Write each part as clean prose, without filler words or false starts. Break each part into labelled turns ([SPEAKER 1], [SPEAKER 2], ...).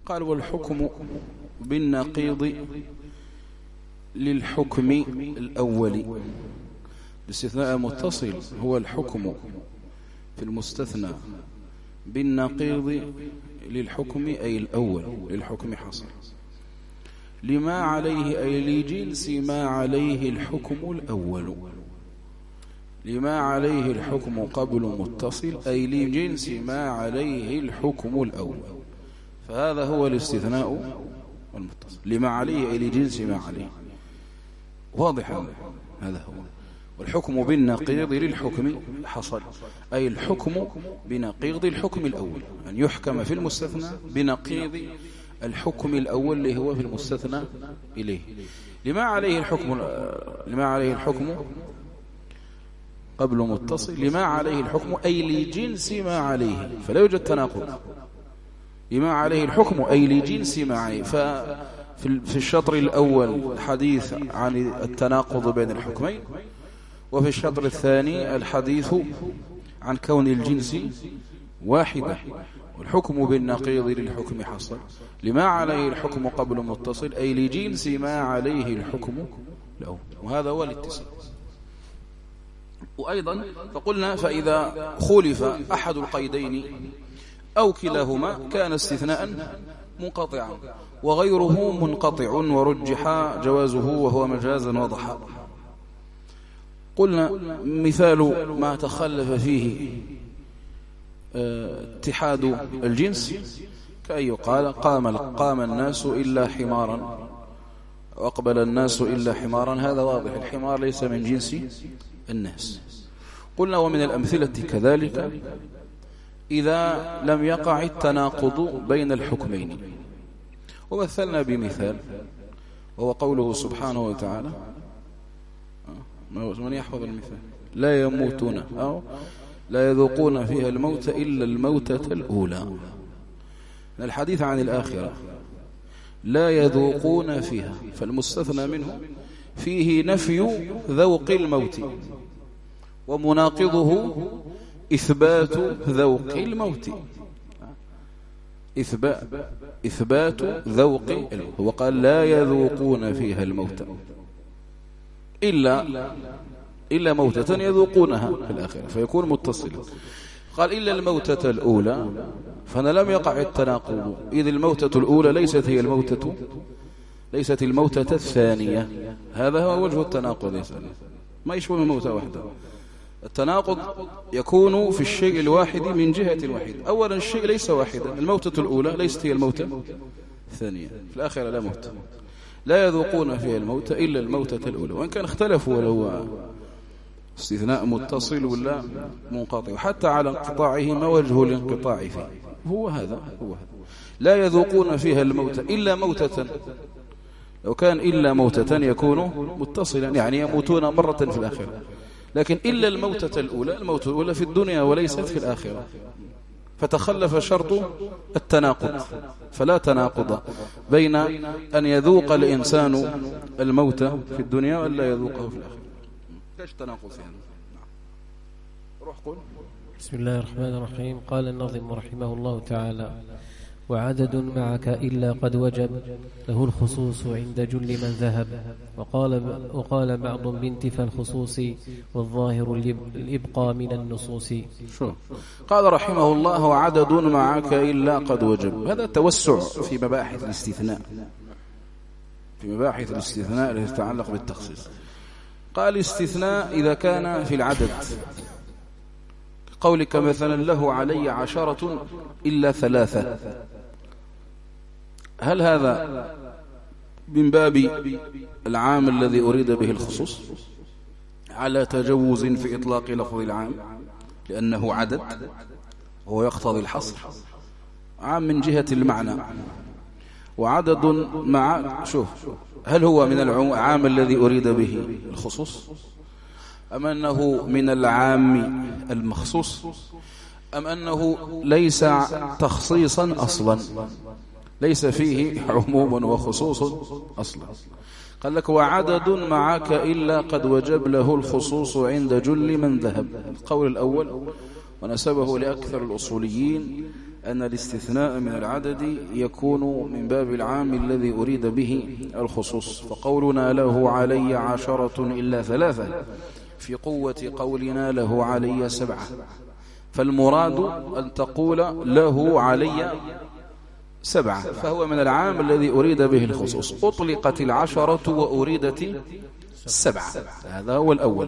[SPEAKER 1] قال والحكم بالنقيض للحكم الأول. الاستثناء المتصل هو الحكم في المستثنى بالنقيض للحكم أي الأول للحكم حصل لما عليه أي لجنس ما عليه الحكم الأول. لما عليه الحكم قبل متصل أي لجنس ما عليه الحكم الأول. فهذا هو الاستثناء المتصل لما عليه أي لجنس ما عليه. واضح هذا هو. والحكم بالنقيض للحكم حصل أي الحكم بنقيض الحكم الأول أن يحكم في المستثنى بنقيض الحكم الأول اللي هو في المستثنى إليه. لما عليه الحكم قبل متصل لما عليه الحكم أي لجنس ما عليه فلا يوجد تناقض. لما عليه الحكم أي لجنس ما عليه. ففي الشطر الأول الحديث عن التناقض بين الحكمين وفي الشطر الثاني الحديث عن كون الجنس واحدة. والحكم بالنقيض للحكم حصل لما عليه الحكم قبل متصل أي لجنس ما عليه الحكم له. وهذا هو الاتصال. وأيضا فقلنا فإذا خولف أحد القيدين أو كلاهما كان استثناء منقطعا وغيره منقطع ورجح جوازه وهو مجازا وضحا. قلنا مثال ما تخلف فيه اتحاد الجنس كأن يقال قام الناس إلا حمارا وأقبل الناس إلا حمارا. هذا واضح الحمار ليس من جنس الناس. قلنا ومن الأمثلة كذلك إذا لم يقع التناقض بين الحكمين. ومثلنا بمثال وهو قوله سبحانه وتعالى من يحفظ المثال لا يموتون أو لا يذوقون فيها الموت إلا الموتة الأولى. الحديث عن الآخرة لا يذوقون فيها فالمستثنى منه فيه نفي ذوق الموت ومناقضه إثبات ذوق الموت. إثبات ذوق الموت. وقال لا يذوقون فيها الموت إلا موتة يذوقونها في الآخرة فيكون متصلا. قال إلا الموتة الأولى فأنا لم يقع التناقض إذ الموتة الأولى ليست الموتة الثانية. هذا هو وجه التناقض. ما يشبه الموتة واحدة. التناقض يكون في الشيء الواحد من جهة واحدة. أولا الشيء ليس واحدا. الموتة الأولى ليست هي الموتة الثانية في الآخرة لا موت. لا يذوقون فيها الموت إلا الموتة الأولى. وإن كان اختلفوا ولو استثناء متصل ولا منقطع حتى على انقطاعه ما وجه الانقطاع فيه هو هذا. لا يذوقون فيها الموت إلا موتة. لو كان إلا موتة يكون متصلا يعني يموتون مرة في الآخرة. لكن إلا الموتة الأولى الموت الأولى في الدنيا وليست في الآخرة فتخلف شرط التناقض. فلا تناقض بين أن يذوق الإنسان الموت في الدنيا ولا يذوقه في الآخرة. ليش تناقض فيها؟ روح قول.
[SPEAKER 2] بسم الله الرحمن الرحيم. قال الناظم رحمه الله تعالى وعدد معك إلا قد وجب له الخصوص عند جل من ذهب. وقال بعض بانتفى الخصوص والظاهر الإبقاء من النصوص.
[SPEAKER 1] قال رحمه الله وعدد معك إلا قد وجب. هذا توسع في مباحث الاستثناء التي تتعلق بالتخصيص. قال استثناء إذا كان في العدد قولك مثلا له علي 10 إلا 3. هل هذا من باب العام الذي أريد به الخصوص على تجوز في إطلاق لفظ العام لأنه عدد وهو يقتضي الحصر عام من جهة المعنى وعدد مع هل هو من العام الذي أريد به الخصوص أم أنه من العام المخصوص أم أنه ليس تخصيصا أصلا ليس فيه عموم وخصوص أصلا. قال لك وعدد معك إلا قد وجب له الخصوص عند جل من ذهب. القول الأول ونسبه لأكثر الأصوليين أن الاستثناء من العدد يكون من باب العام الذي أريد به الخصوص، فقولنا له علي 10 إلا 3 في قوة قولنا له علي 7، فالمراد أن تقول له علي 7، فهو من العام الذي أريد به الخصوص. أطلقت 10 وأريدت 7، هذا هو الأول.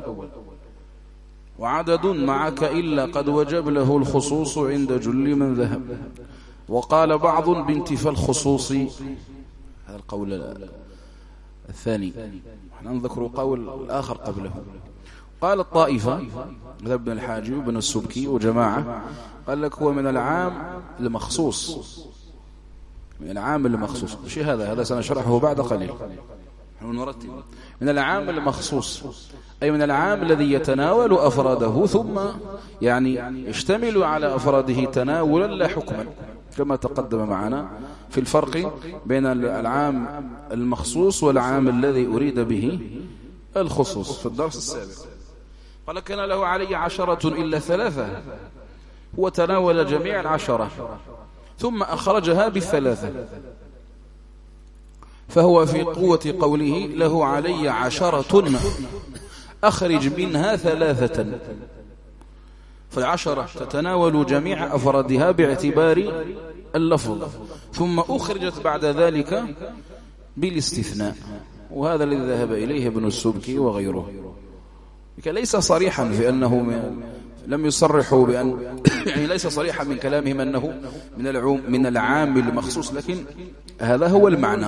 [SPEAKER 1] وعدد معك إلا قد وجب له الخصوص عند جل من ذهب. وقال بعض بانتفى الخصوص، هذا القول الثاني، نحن نذكر قول الآخر قبله. قال الطائفة ذهب ابن الحاجب وابن السبكي وجماعة قال لك هو من العام المخصوص، من العام المخصوص. شيء هذا سنشرحه بعد قليل، نرتب. من العام المخصوص أي من العام الذي يتناول أفراده ثم يعني يشتمل على أفراده تناولا لا حكما، كما تقدم معنا في الفرق بين العام المخصوص والعام الذي أريد به الخصوص في الدرس السابق. قال كان له علي 10 إلا 3، هو تناول جميع 10 ثم أخرجها ب3، فهو في قوة قوله له علي 10 أخرج منها 3، فالعشرة تتناول جميع أفرادها باعتبار اللفظ، ثم أخرجت بعد ذلك بالاستثناء، وهذا الذي ذهب إليه ابن السبكي وغيره. ليس صريحا في أنه لم يصرحوا بأن يعني ليس صريحا من كلامهم أنه من العام المخصوص، لكن هذا هو المعنى،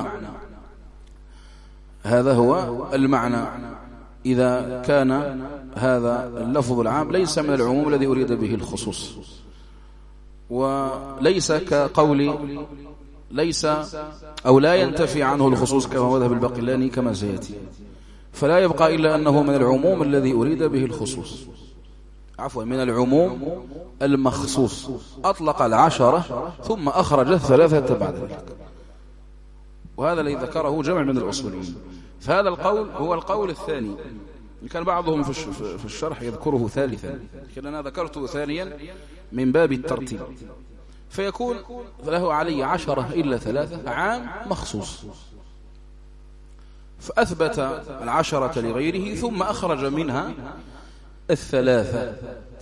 [SPEAKER 1] هذا هو المعنى. إذا كان هذا اللفظ العام ليس من العموم الذي أريد به الخصوص، وليس كقول ليس أو لا ينتفي عنه الخصوص كما مذهب الباقلاني كما سيأتي، فلا يبقى إلا أنه من العموم الذي أريد به الخصوص، عفوا من العموم المخصوص. أطلق 10 ثم أخرج 3 بعد ذلك، وهذا الذي ذكره جمع من الأصوليين. فهذا القول هو القول الثاني، كان بعضهم في الشرح يذكره ثالثا، لكن أنا ذكرته ثانيا من باب الترتيب، فيكون له علي 10 إلا 3 عام مخصوص، فأثبت 10 لغيره ثم أخرج منها 3.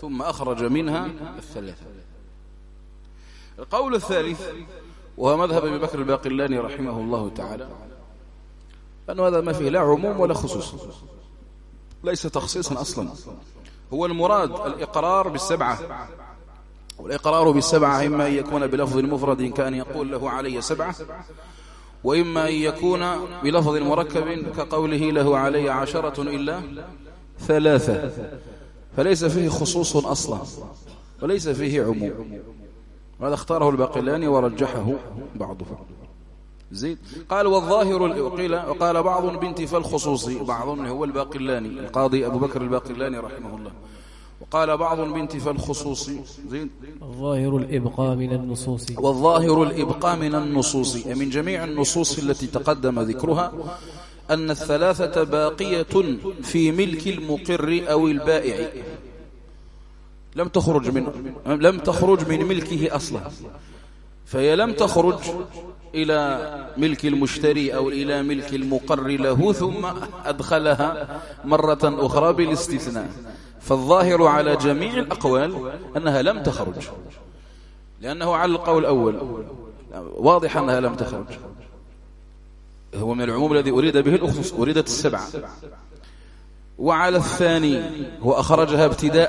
[SPEAKER 1] القول الثالث وهو مذهب أبي بكر الباقلاني رحمه الله تعالى، أن هذا ما فيه لا عموم ولا خصوص، ليس تخصيصا أصلا. هو المراد الإقرار بال7، والإقرار بال7 إما أن يكون بلفظ مفرد كأن يقول له علي 7، وإما أن يكون بلفظ مركب كقوله له علي 10 إلا 3، فليس فيه خصوص أصلا وليس فيه عموم. وهذا اختاره الباقلاني ورجحه بعضهم. زيد قال والظاهر وقال بعض بانتفاء الخصوص، بعض هو الباقلاني القاضي أبو بكر الباقلاني رحمه الله، وقال بعض بانتفاء الخصوص. زيد
[SPEAKER 2] الظاهر الإبقاء من النصوص،
[SPEAKER 1] والظاهر الإبقاء من النصوص، من جميع النصوص التي تقدم ذكرها أن 3 باقية في ملك المقر أو البائع، لم تخرج من ملكه أصلا، فهي لم تخرج إلى ملك المشتري أو إلى ملك المقر له ثم أدخلها مرة أخرى بالاستثناء. فالظاهر على جميع الأقوال أنها لم تخرج، لأنه على القول الأول واضح أنها لم تخرج، هو من العموم الذي أريد به الأخصوص، أريدت 7. وعلى الثاني هو أخرجها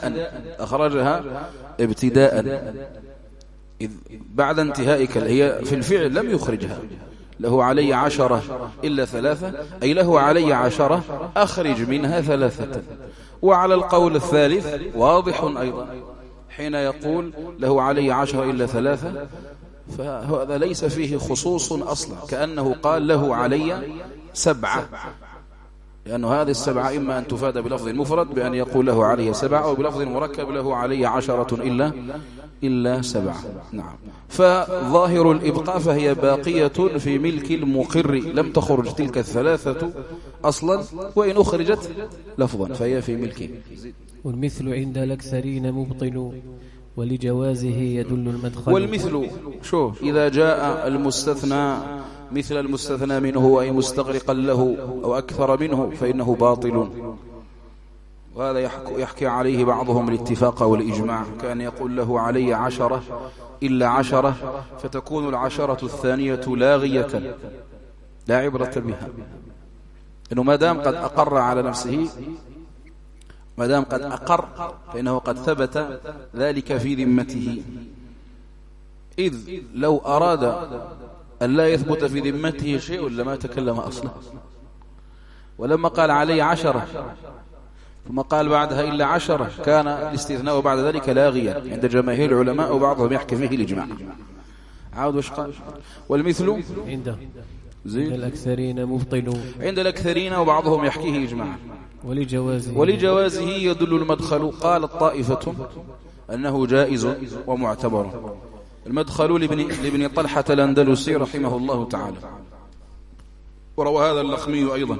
[SPEAKER 1] ابتداء إذ بعد انتهائك، هي في الفعل لم يخرجها، له علي 10 إلا 3، أي له علي 10 أخرج منها 3. وعلى القول الثالث واضح أيضا حين يقول له علي 10 إلا 3، فهذا ليس فيه خصوص أصلا، كأنه قال له علي 7، لأن هذه 7 إما أن تفاد بلفظ مفرد بأن يقول له عليه 7، أو بلفظ مركب له علي 10 إلا 7. نعم. فظاهر الإبقاء فهي باقية في ملك المقر، لم تخرج تلك 3 أصلا، وإن أخرجت لفظا فهي في ملكه.
[SPEAKER 2] والمثل عند الأكثرين مبطل، ولجوازه يدل المدخل.
[SPEAKER 1] والمثل شوف إذا جاء المستثنى مثل المستثنى منه أي مستغرقا له أو أكثر منه فإنه باطل. وهذا يحكي عليه بعضهم الاتفاق والإجماع، كان يقول له علي 10 إلا 10 فتكون 10 الثانية لاغية لا عبرة بها، إنه ما دام قد أقر على نفسه، ما دام قد أقر فإنه قد ثبت ذلك في ذمته، إذ لو أراد أن لا يثبت في ذمته شيء لما تكلم أصلا. ولما قال علي 10 ثم قال بعدها إلا 10 كان الاستثناء بعد ذلك لاغيا عند جماهير العلماء، وبعضهم يحكي فيه الإجماع. عاود وش قال؟ والمثل
[SPEAKER 2] عند الأكثرين مبطل،
[SPEAKER 1] عند الأكثرين وبعضهم يحكيه إجماعا. ولجوازه يدل المدخل. قال الطائفة أنه جائز ومعتبر. المدخل لابن طلحة الأندلسي رحمه الله تعالى، وروى هذا اللخمي أيضا.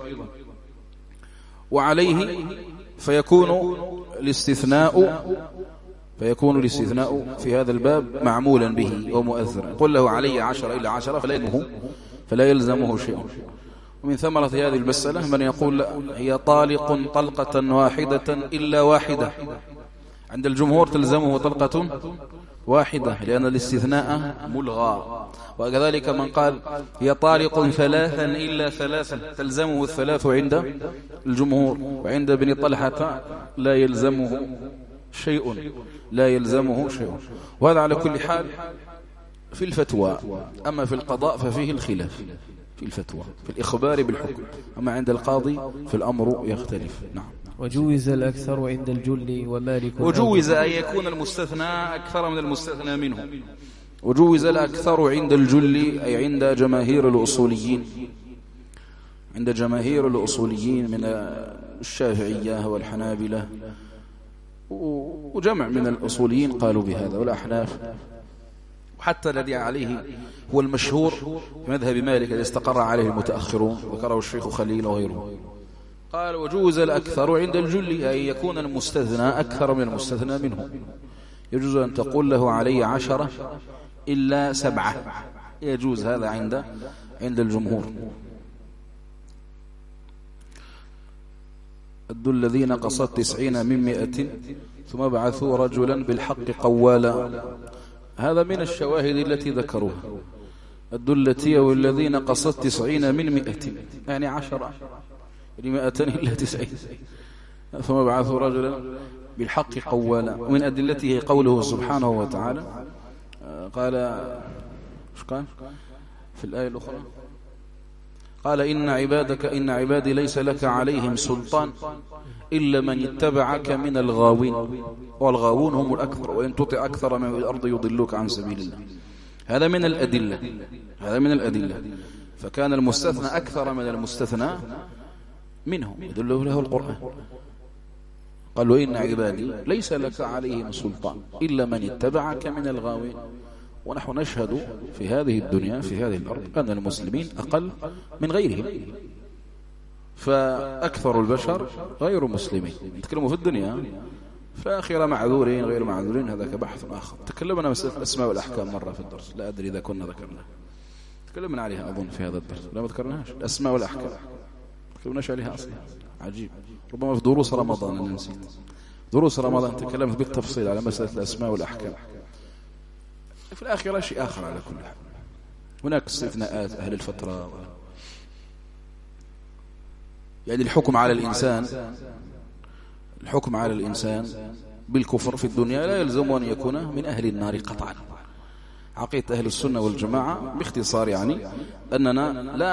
[SPEAKER 1] وعليه فيكون الاستثناء في هذا الباب معمولا به ومؤثرا. قل له علي 10 إلا 10 فلا يلزمه شيء. ومن ثمرة هذه المسألة من يقول لا، هي طالق طلقة واحدة إلا واحدة. عند الجمهور تلزمه طلقة واحدة لأن الاستثناء ملغى. وكذلك من قال هي طالق 3 إلا 3 تلزمه 3 عند الجمهور. وعند ابن طلحة لا يلزمه شيء. وهذا على كل حال في الفتوى. أما في القضاء ففيه الخلاف في الفتوى في الإخبار بالحكم، أما عند القاضي في الأمر يختلف. نعم.
[SPEAKER 2] وجوز الأكثر عند الجل ومالك.
[SPEAKER 1] وجوز أن يكون المستثنى أكثر من المستثنى منه. وجوز الأكثر عند الجل أي عند جماهير الأصوليين من الشافعية والحنابلة وجمع من الأصوليين قالوا بهذا، والأحناف. وحتى الذي عليه هو المشهور في مذهب مالك الذي استقر عليه المتأخرون ذكره الشيخ خليل وغيره. قال وجوز الأكثر عند الجل أي يكون المستثنى أكثر من المستثنى منه. يجوز أن تقول له علي 10 إلا 7، يجوز هذا عند الجمهور. أدوا الذين قصت 90 من 100 ثم بعثوا رجلا بالحق قوالا. هذا من الشواهد التي ذكروها. أدوا التي والذين قصت 90 من 100 يعني 10 100 إلا 90 ثم بعثوا رجلا بالحق قوالا. ومن أدلته قوله سبحانه وتعالى قال في الآية الأخرى قال إن عبادي ليس لك عليهم سلطان إلا من اتبعك من الغاوين والغاوون هم الأكثر وإن تطع أكثر من الأرض يضلوك عن سبيل الله. هذا من الأدلة. فكان المستثنى أكثر من المستثنى منه يدل له القرآن. قالوا إن عبادي ليس لك عليهم سلطان إلا من اتبعك من الغاوين. ونحن نشهد في هذه الدنيا في هذه الأرض أن المسلمين أقل من غيرهم، فأكثر البشر غير مسلمين. نتكلموا في الدنيا فآخر معذورين غير معذورين، هذا كبحث آخر. تكلمنا مسألة الأسماء والأحكام مرة في الدرس، لا أدري إذا كنا ذكرناها. تكلمنا عليها أظن في هذا الدرس، لا ما ذكرناهاش. الأسماء والأحكام تكلمناش عليها أصلا. عجيب، ربما في دروس رمضان أنا نسيت. دروس رمضان تكلمت بالتفصيل على مسألة الأسماء والأحكام. في الآخرة شيء آخر على كل حال. هناك استثناءات أهل الفترة، يعني الحكم على الإنسان بالكفر في الدنيا لا يلزم أن يكون من أهل النار قطعا. عقيدة أهل السنة والجماعة باختصار يعني أننا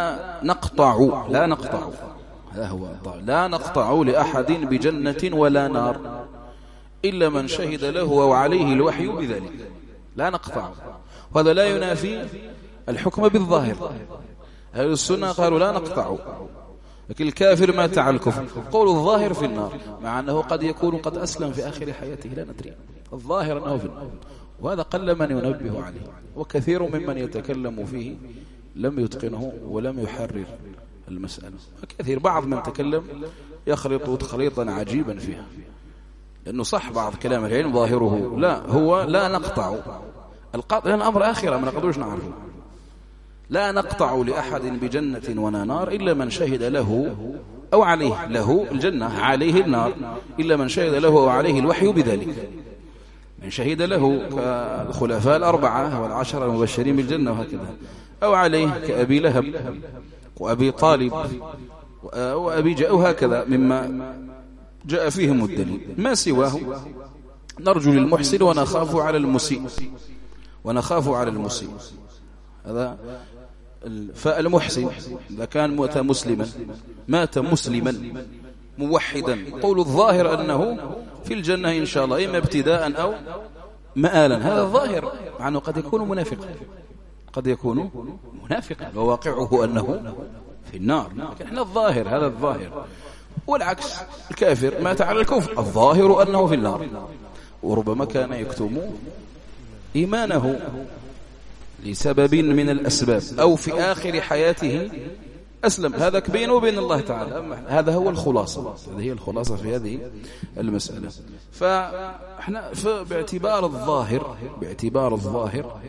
[SPEAKER 1] لا نقطع لأحد بجنة ولا نار إلا من شهد له وعليه الوحي بذلك. لا نقطع، وهذا لا ينافي الحكم بالظاهر. أهل السنة قالوا لا نقطع، لكن الكافر مات على الكفر قول الظاهر في النار، مع أنه قد يكون قد أسلم في آخر حياته لا ندري. الظاهر أنه في النار، وهذا قل من ينبه عليه، وكثير ممن يتكلم فيه لم يتقنه ولم يحرر المسألة. كثير بعض من تكلم يخلط تخليطا عجيبا فيها، لأنه صح بعض كلام العلم ظاهره لا هو لا نقطع القطع، لأن الأمر آخرة ما نقدرش نعرفه. لا نقطع لأحد بجنة ولا نار إلا من شهد له أو عليه، له الجنة عليه النار، إلا من شهد له أو عليه الوحي بذلك. من شهد له كالخلفاء الأربعة والعشرة المبشرين بالجنة وهكذا، أو عليه كأبي لهب وأبي طالب وأبي جاء وهكذا مما جاء فيهم الدليل. ما سواه نرجو للمحسن ونخاف على المسيء، ونخاف على المسيء. هذا فالمحسن إذا كان مات مسلما موحدا، قول الظاهر أنه في الجنة إن شاء الله، إما ابتداء أو مآلا. هذا الظاهر، مع أنه قد يكون منافقا، قد يكون منافقا وواقعه أنه في النار، لكن احنا الظاهر، هذا الظاهر. والعكس الكافر مات على الكفر، الظاهر أنه في النار، وربما كان يكتم إيمانه لسبب من الأسباب، أو في آخر حياته أسلم. هذا بينه وبين الله تعالى. هذا هو الخلاصة، هذه هي الخلاصة في هذه المسألة. فإحنا باعتبار الظاهر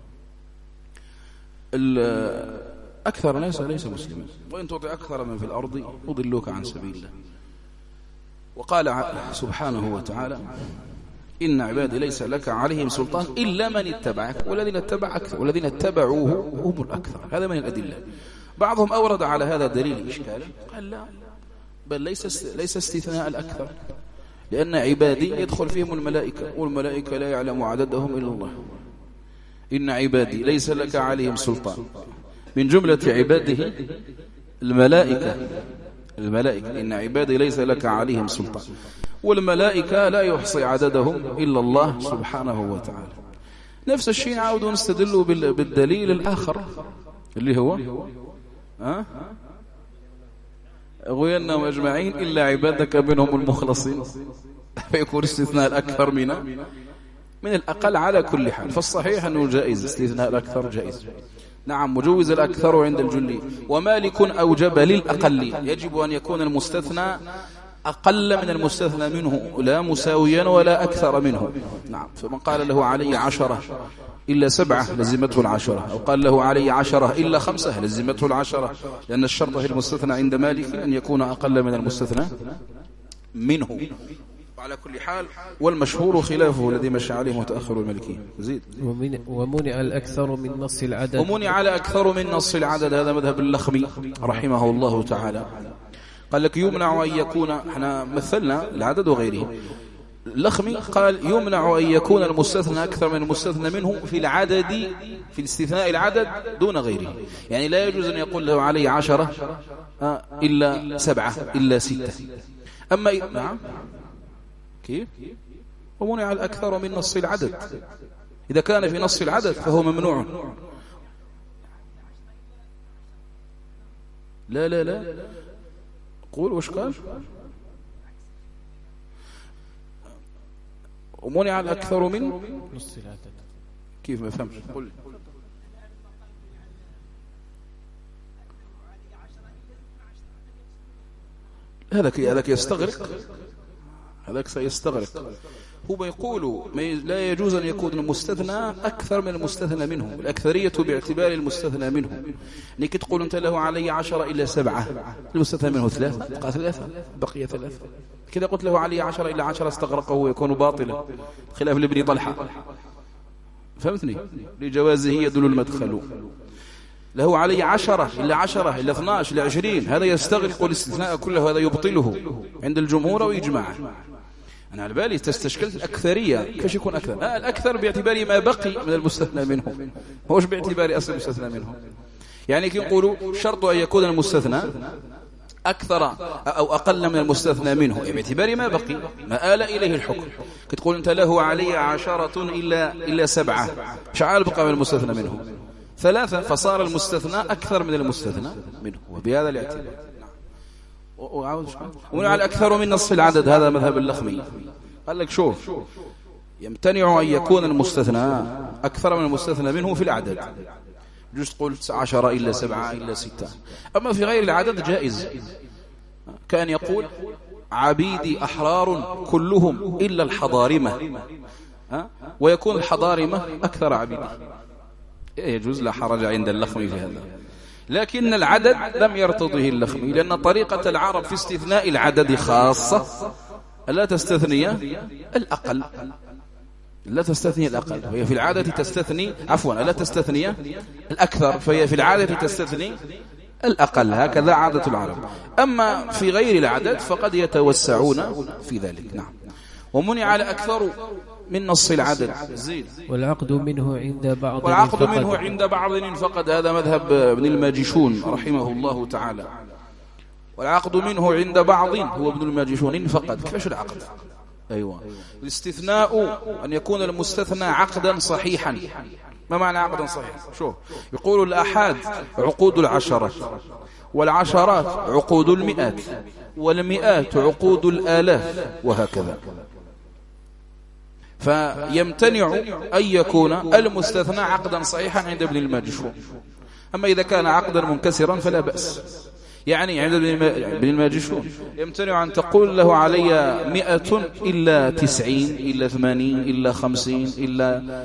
[SPEAKER 1] أكثر الناس ليس مسلما، وإن تطع أكثر من في الأرض يضلوك عن سبيل الله. وقال سبحانه وتعالى: إن عبادي ليس لك عليهم سلطان إلا من اتبعك والذين اتبعوه هم الأكثر. هذا من الأدلة. بعضهم أورد على هذا دليل إشكالا، قال لا، بل ليس استثناء الأكثر، لأن عبادي يدخل فيهم الملائكة، والملائكة لا يعلم عددهم إلا الله. إن عبادي ليس لك عليهم سلطان، من جملة عباده الملائكة. إن عبادي ليس لك عليهم سلطان، والملائكة لا يحصي عددهم إلا الله سبحانه وتعالى. نفس الشيء عاودوا نستدلوا بالدليل الآخر اللي هو أغوينهم أجمعين إلا عبادك منهم المخلصين، فيكون استثناء الأكثر من الأقل على كل حال. فالصحيح أنه جائز، استثناء الأكثر جائز. نعم، مجوز الأكثر عند الجلي. ومالك أوجب للأقل، يجب أن يكون المستثنى أقل من المستثنى منه، لا مساويا ولا أكثر منه. نعم، فمن قال له علي 10 إلا 7 لزمته 10، أو قال له علي 10 إلا 5 لزمته 10، لأن الشرط في المستثنى عند مالك أن يكون أقل من المستثنى منه. على كل حال، والمشهور خلافه الذي مشى عليه متأخر المالكي. زيد.
[SPEAKER 2] ومنع الأكثر من نص العدد،
[SPEAKER 1] ومنع الأكثر من نص العدد. هذا مذهب اللخمي رحمه الله تعالى. قال لك يمنع أن يكون، احنا مثلنا العدد وغيره. اللخمي قال يمنع أن يكون المستثنى أكثر من المستثنى منه في العدد، في استثناء العدد دون غيره. يعني لا يجوز أن يقول له علي 10 إلا 7 إلا 6. أما نعم، كيف؟ ومنع الأكثر من نص العدد. إذا كان في نص العدد فهو ممنوع. لا لا لا، قول وش قال؟ ومنع الأكثر من
[SPEAKER 2] نص العدد.
[SPEAKER 1] كيف؟ ما فهمش. قل. هذاك يستغرق، هذاك سيستغرق. هو يقول لا يجوز أن يكون المستثنى أكثر من المستثنى منه، الأكثرية باعتبار المستثنى منه. لكي تقول أنت له علي 10 إلا 7، المستثنى منه 3 بقى 3، بقي 3. كذا قلت له علي 10 إلا 10 استغرقه ويكون باطلا، خلاف لابن طلحة. فهمتني؟ لجوازه يدل المدخل. له علي 10 إلا 10 إلا 12 إلا 20، هذا يستغرق الاستثناء كله، هذا يبطله عند الجمهور ويجمع. أنا على بالي تستشكلت الأكثرية، كيف يكون أكثر؟ الأكثر باعتبار ما بقي من المستثنى منه، هوش باعتبار أصل المستثنى منه. يعني كي يقولوا شرط أن يكون المستثنى أكثر أو أقل من المستثنى منه باعتبار ما بقي، ما آل إليه الحكم. كتقول أنت له علي 10 إلا 7، شعال بقى من المستثنى منه 3، فصار المستثنى أكثر من المستثنى منه، وبهذا الاعتبار. ومنع الأكثر من نص العدد، هذا مذهب اللخمي. قال لك شوف، يمتنع أن يكون المستثنى أكثر من المستثنى منه في العدد. يجوز تقول 10 إلا 7 إلا 6. أما في غير العدد جائز، كان يقول عبيدي أحرار كلهم إلا الحضارمة، ويكون الحضارمة أكثر عبيدي، يجوز لا حرج عند اللخمي في هذا. لكن العدد لم يرتضه اللخمي، لأن طريقة العرب في استثناء العدد خاصة، لا تستثني الأقل، لا تستثني الأقل، وهي في العادة تستثني لا تستثني الأكثر، فهي في العادة تستثني الأقل، هكذا عادة العرب. أما في غير العدد فقد يتوسعون في ذلك. نعم. ومنع الأكثر من نص العدد. زيد.
[SPEAKER 2] والعقد منه عند بعض
[SPEAKER 1] فقد هذا مذهب ابن الماجشون رحمه الله تعالى. والعقد منه عند بعض هو ابن الماجشون فقد. كيفاش العقد؟ أيوة. الاستثناء أن يكون المستثنى عقدا صحيحا. ما معنى عقدا صحيحا؟ شوف، يقول الأحاد عقود العشرات، والعشرات عقود المئات، والمئات عقود الآلاف، وهكذا. فيمتنع أن يكون المستثنى عقدا صحيحا عند ابن الماجشون. أما إذا كان عقدا منكسرا فلا بأس. يعني عند ابن الماجشون يمتنع أن تقول له علي 100 إلا 90 إلا 80 إلا 50 إلا،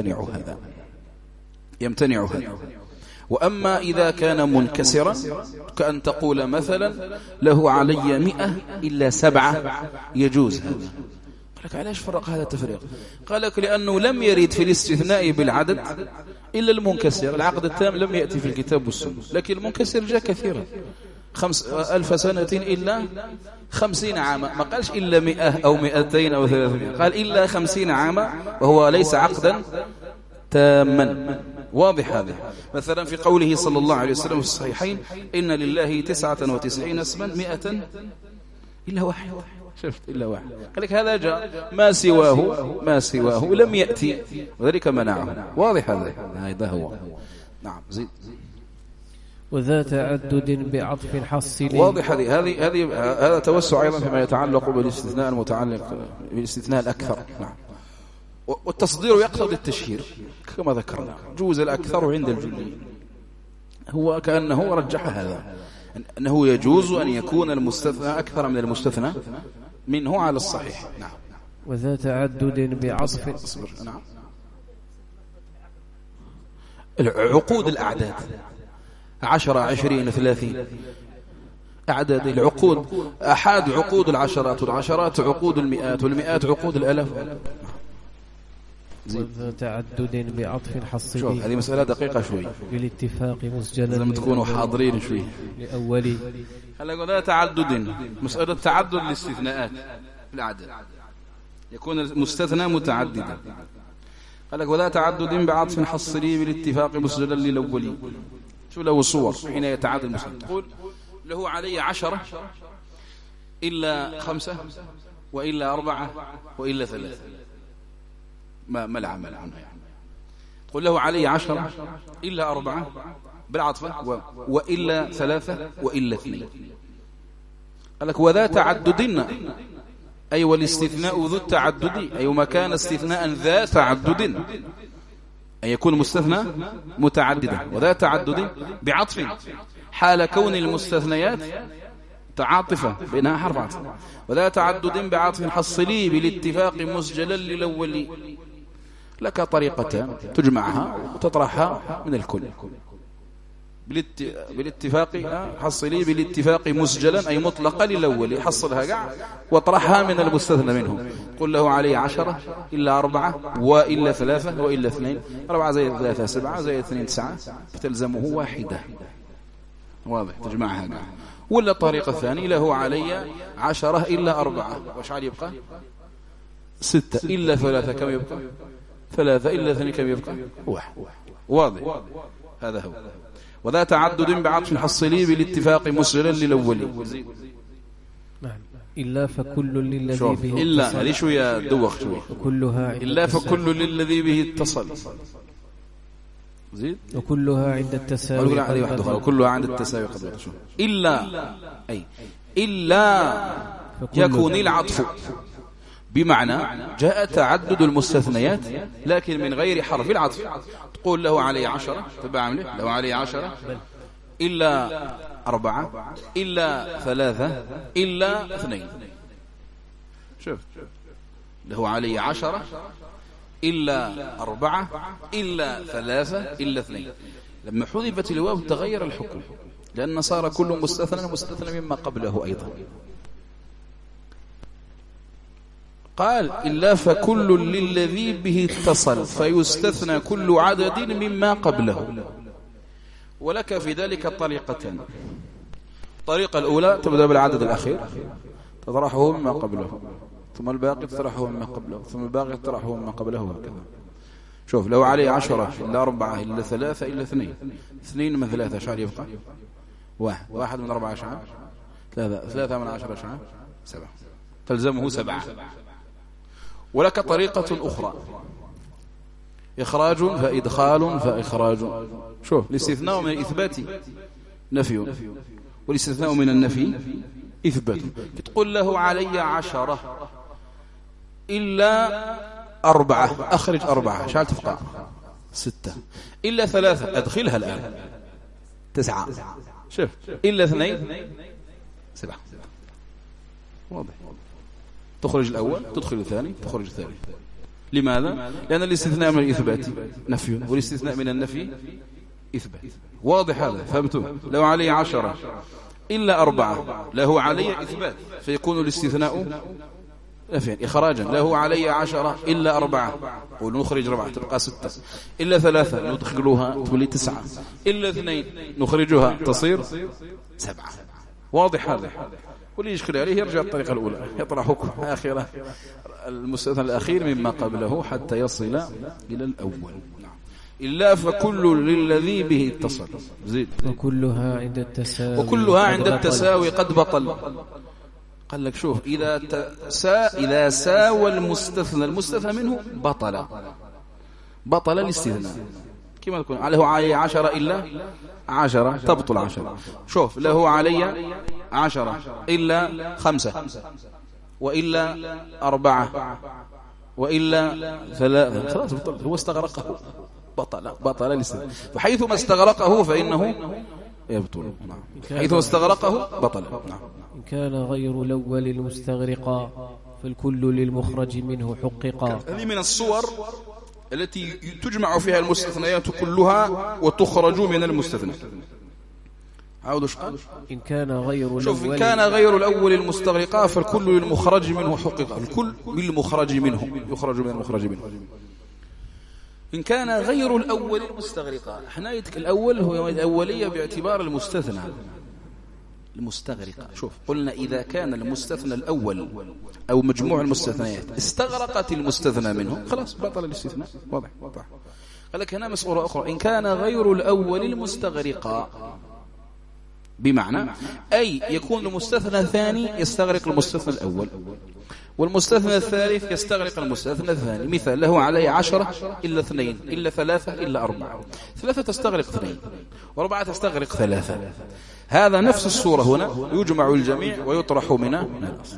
[SPEAKER 1] يمتنع هذا. وأما إذا كان منكسرا كأن تقول مثلا له علي 100 إلا 7 يجوز هذا. قال لك علاش فرق هذا التفريق؟ قال لك لأنه لم يرد في الاستثناء بالعدد إلا المنكسر. العقد التام لم يأتي في الكتاب والسنة، لكن المنكسر جاء كثيرا. 1000 سنة إلا 50 عاما، ما قالش إلا 100 أو 200 أو 300، قال إلا 50 عاما، وهو ليس عقدا تاما. واضح هذا؟ مثلا في قوله صلى الله عليه وسلم في الصحيحين: إن لله 99 اسما 100 إلا واحد. شفت؟ إلا واحد. قال لك هذا جاء، ما سواه لم يأتي، وذلك منعه. واضح هذا هو. نعم. زيد.
[SPEAKER 2] وذا تعدد بعطف الحص.
[SPEAKER 1] واضح. هذا توسع أيضا فيما يتعلق بالاستثناء المتعلق بالاستثناء الأكثر. نعم. والتصدير يقتضي التشهير كما ذكرنا. جوز الأكثر عند الجلي، هو كأنه رجح هذا، أنه يجوز أن يكون المستثنى أكثر من المستثنى منه على الصحيح. نعم.
[SPEAKER 2] وذا تعدد بعطف.
[SPEAKER 1] نعم. عقود الأعداد 10 20 30 أعداد العقود. أحد عقود العشرات، والعشرات عقود المئات، والمئات عقود الألاف.
[SPEAKER 2] وذا تعدد بعطف الحص.
[SPEAKER 1] شوف هذه مسألة دقيقة شوي،
[SPEAKER 2] بالاتفاق مسجلا،
[SPEAKER 1] لازم تكونوا حاضرين شوي.
[SPEAKER 2] لأولي
[SPEAKER 1] هلا وذا تعدد، مسألة تعدد الاستثناءات العدد، يكون المستثنى متعددا. قال لك: وذا تعدد بعطف حصري بالاتفاق مسجلا للأولي. شو له صور حين يتعدد المستثنى؟ تقول له علي 10 إلا 5 وإلا 4 وإلا 3، ما العمل عنه يعني. تقول له علي 10 إلا 4 بالعطف، وإلا 3 وإلا 2. قال لك: وذا تعددنا، أي والاستثناء ذو التعدد، أي ما كان استثناء ذا تعدد، أن يكون مستثنى متعددا. وذا تعدد بعطف حال كون المستثنيات تعاطفة بينها حرف عطف. وذا تعدد بعطف حصلي بالاتفاق مسجلا للأولي. لك طريقتان تجمعها وتطرحها من الكل. بالاتفاق حصلي بالاتفاق مسجلا، أي مطلقا للأولي، حصلها قاع واطرحها من المستثنى منه. قل له علي 10 إلا 4 وإلا 3 وإلا 2. 4 زائد 3 7 زائد 2 9، فتلزمه واحدة. واضح؟ تجمعها قاع. ولا الطريقة الثانية: له علي 10 إلا 4، وش علي يبقى؟ 6 إلا 3 كم يبقى؟ 3 إلا 2 كم يبقى؟ 1. واضح؟ هذا هو. وذا تعدد بعطف حصلي بالاتفاق مسجلا للأولي.
[SPEAKER 2] نعم. إلا فكل للذي به
[SPEAKER 1] إلا هذه شوية دوخ شوية.
[SPEAKER 2] وكلها
[SPEAKER 1] إلا فكل للذي به اتصل. زيد.
[SPEAKER 2] وكلها عند التساوي.
[SPEAKER 1] وكلها عند التساوي قد شوف. إلا أي إلا يكون العطف، بمعنى جاء تعدد المستثنيات لكن من غير حرف العطف. تقول له علي 10، تبع عمله له علي 10 إلا 4 إلا 3 إلا 2. شوف له علي 10 إلا 4 إلا 3 إلا 2. لما حذفت الواو تغير الحكم، لأن صار كل مستثنى مما قبله أيضا. قال إلا فكل للذي به اتصل فيستثنى كل عدد مما قبله. ولك في ذلك طريقتين. الطريقة الأولى تبدأ بالعدد الأخير تطرحه مما قبله، ثم الباقي تطرحه مما قبله، ثم الباقي تطرحه مما قبله، وهكذا. شوف لو عليه 10 إلا 4 إلا 3 إلا 2. 2 من 3 شعر يبقى 1. 1 من 4 شعر 3. 3 من 10 شعر 7. تلزمه 7. ولك طريقة أخرى، إخراج فإدخال فإخراج. شوف الاستثناء من الإثبات نفي، والاستثناء من النفي إثبات. تقول له علي 10 إلا 4 أخرج 4 شعر تبقى 6. إلا 3 أدخلها الآن 9. شوف إلا 2 7. واضح. تخرج الأول تدخل الثاني تخرج الثالث. لماذا؟ لأن الاستثناء من الإثبات نفي، والاستثناء من النفي إثبات. واضح هذا؟ فهمتم؟ لو علي 10 إلا 4 له علي إثبات فيكون الاستثناء نفيا. إخراجا له علي 10 إلا 4 ونخرج 4 تبقى 6. إلا 3 ندخلوها تولي 9. إلا 2 نخرجها تصير 7. واضح هذا؟ واللي يشكل عليه يرجع الطريقة الأولى، يطرح حكم آخرة المستثنى الأخير مما قبله حتى يصل إلى الأول. إلا فكل للذي به اتصل. زيد.
[SPEAKER 2] وكلها عند التساوي
[SPEAKER 1] قد بطل. قال لك شوف إذا ساوى المستثنى منه بطل الاستثناء. كما تكون له علي 10 إلا 10 تبطل 10. شوف له علي 10 إلا 5 وإلا 4 وإلا 3 خلاص بطل. هو استغرقه بطل الاستثناء. فحيثما استغرقه فإنه يبطل. حيثما استغرقه بطل.
[SPEAKER 2] إن كان غير الأول المستغرقا فالكل للمخرج منه حققا.
[SPEAKER 1] هذه من الصور التي تجمع فيها المستثنيات كلها وتخرج من المستثنى. عاودوا قال
[SPEAKER 2] إن كان
[SPEAKER 1] غير الأول المستغرقا فالكل للمخرج منه حققا. الكل بالمخرج منه يخرج من المخرج منه. إن كان غير الأول المستغرقا. حنايتك الأول هو الأولية باعتبار المستثنى المستغرقة. شوف قلنا إذا كان المستثنى الأول أو مجموع المستثنيات استغرقت المستثنى منه خلاص بطل الاستثناء. واضح. قال لك هنا مسألة أخرى. إن كان غير الأول المستغرقة بمعنى أي يكون المستثنى الثاني يستغرق المستثنى الأول، والمستثنى الثالث يستغرق المستثنى الثاني. مثال له علي 10 إلا 2 إلا 3 إلا 4. 3 تستغرق 2 و4 تستغرق 3. هذا نفس الصورة هنا يجمع الجميع ويطرح من الأصل.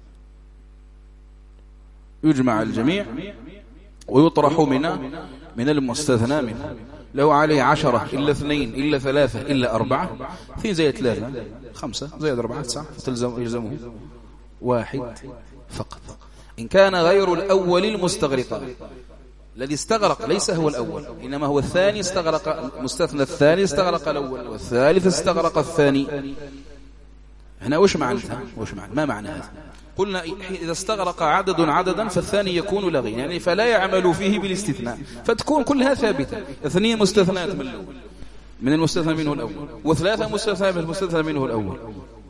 [SPEAKER 1] يجمع الجميع ويطرح من المستثنى منه. له عليه 10 إلا 2 إلا 3 إلا 4. 2 زائد 3 5 زائد 4 9 يلزمه 1 فقط. إن كان غير الأول المستغرق. الذي استغرق ليس هو الأول إنما هو الثاني استغرق. المستثنى الثاني استغرق الأول والثالث استغرق الثاني. هنا وش معنى ما معنى هذا؟ قلنا إذا استغرق عددا فالثاني يكون لغي يعني فلا يعمل فيه بالاستثناء فتكون كلها ثابتة. 2 مستثنات من الأول من المستثنى منه الأول، و3 مستثنات من المستثنى منه الأول،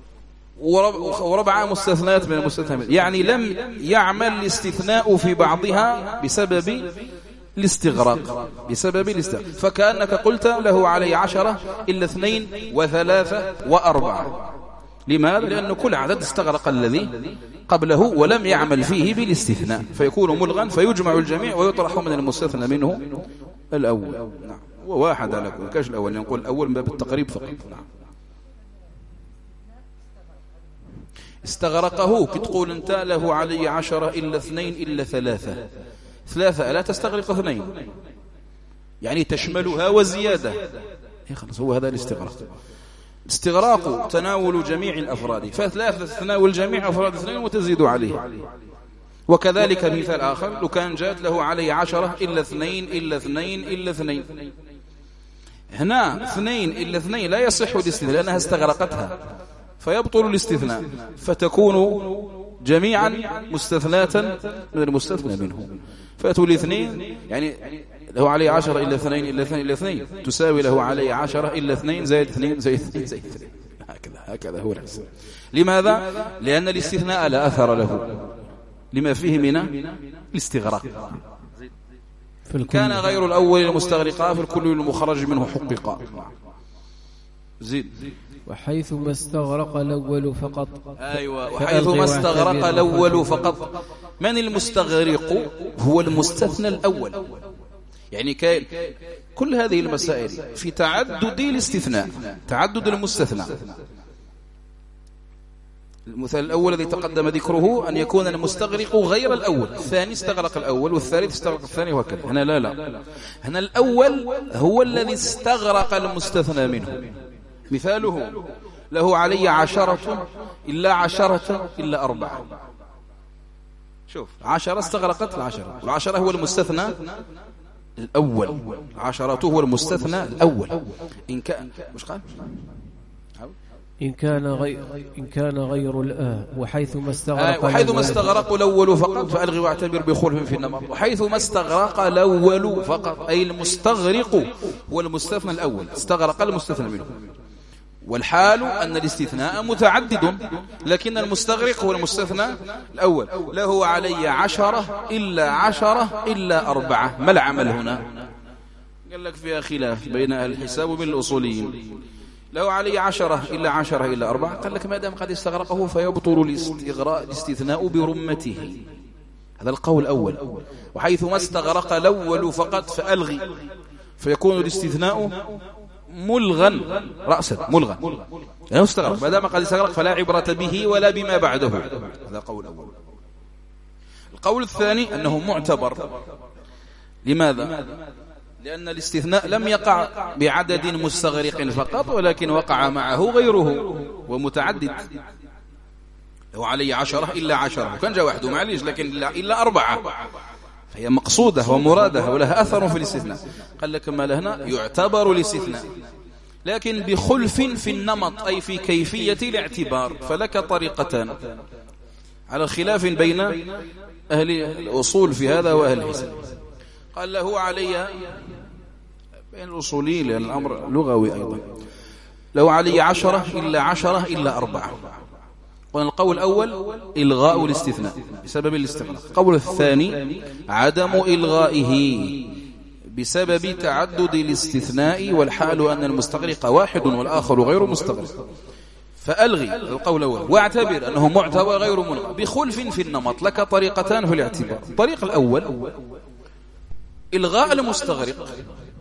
[SPEAKER 1] و4 مستثنات من المستثنى منه. يعني لم يعمل الاستثناء في بعضها بسبب الاستغراق فكأنك قلت له علي 10 إلا 2 و3 و4. لماذا؟ لأن كل عدد استغرق الذي قبله ولم يعمل فيه بالاستثناء فيكون ملغا فيجمع الجميع ويطرح من المستثنى منه الأول. نعم. وواحد على كل كاش الأول نقول الأول من باب التقريب فقط. نعم. استغرقه كتقول انت له علي 10 إلا 2 إلا 3 لا تستغرق 2 يعني تشملها وزيادة. خلاص هو هذا الاستغراق. استغراق تناول جميع الأفراد، فثلاثة تناول جميع أفراد اثنين وتزيد عليه. وكذلك مثال آخر، لو كان جاءت له عليه 10 إلا 2 إلا 2 إلا 2، هنا 2 إلا 2 لا يصح الاستثناء لأنها استغرقتها فيبطل الاستثناء، فتكون جميعا مستثناة من المستثنى منه. فأتوا الاثنين يعني له عليه 10 إلا 2 إلا 2 إلا 2 تساوي له عليه 10 إلا 2 زائد 2 زائد 2 زائد 2. هكذا هو الحساب. لماذا؟ لأن الاستثناء لا أثر له لما فيه من الاستغراق. كان غير الأول المستغرقا فالكل المخرج منه حققا. زيد.
[SPEAKER 2] وحيث ما استغرق الأول فقط.
[SPEAKER 1] أيوة، وحيث ما استغرق الأول فقط. من المستغرق؟ هو المستثنى الأول. يعني كل هذه المسائل في تعدد الاستثناء، تعدد المستثنى. المثال الأول الذي تقدم ذكره أن يكون المستغرق غير الأول، الثاني استغرق الأول والثالث استغرق الثاني وهكذا. هنا لا، هنا الأول هو الذي استغرق المستثنى منه. مثاله له علي 10 إلا 10 إلا 4. شوف 10 استغرقت العشرة، والعشرة هو المستثنى الأول، 10 هو المستثنى الأول. إن كان مش قال
[SPEAKER 2] إن كان غير الآن. وحيث ما استغرق
[SPEAKER 1] وحيث ما استغرق الأول فقط فألغي واعتبر بخلف في النمط. وحيث ما استغرق الأول فقط أي المستغرق هو المستثنى الأول، استغرق المستثنى منه. والحال أن الاستثناء متعدد، لكن المستغرق هو المستثنى الأول. له علي 10 إلا 10 إلا 4. ما العمل هنا؟ قال لك فيها خلاف بين أهل الحساب وبين الأصوليين. له علي 10 إلا 10 إلا 4، قال لك ما دام قد استغرقه فيبطل الاستثناء برمته. هذا القول الأول. وحيث ما استغرق الأول فقط فألغي، فيكون الاستثناء ملغا رأسا، ملغا لأنه استغرق. ما دام قد استغرق فلا عبرة به ولا بما بعده. هذا القول الأول. القول الثاني أنه معتبر. لماذا؟ لأن الاستثناء لم يقع بعدد مستغرق فقط، ولكن وقع معه غيره ومتعدد. لو علي 10 إلا 10 وكان جاء وحده معليش، لكن إلا 4 فهي مقصودة ومرادة ولها أثر في الاستثناء. قال لك ما لهنا يعتبر الاستثناء، لكن بخلف في النمط أي في كيفية الاعتبار. فلك طريقتان على الخلاف بين أهل الأصول في هذا وأهل الحساب. قال له علي بين الأصولين لأن الأمر لغوي أيضا. لو علي 10 إلا 10 إلا 4. قلنا القول الأول إلغاء الاستثناء بسبب الاستغراق. القول الثاني عدم إلغائه بسبب تعدد الاستثناء، والحال أن المستغرق واحد والآخر غير مستغرق. فألغي القول الأول واعتبر أنه معتبر غير ملغى بخلف في النمط. لك طريقتان في الاعتبار. الطريق الأول إلغاء المستغرق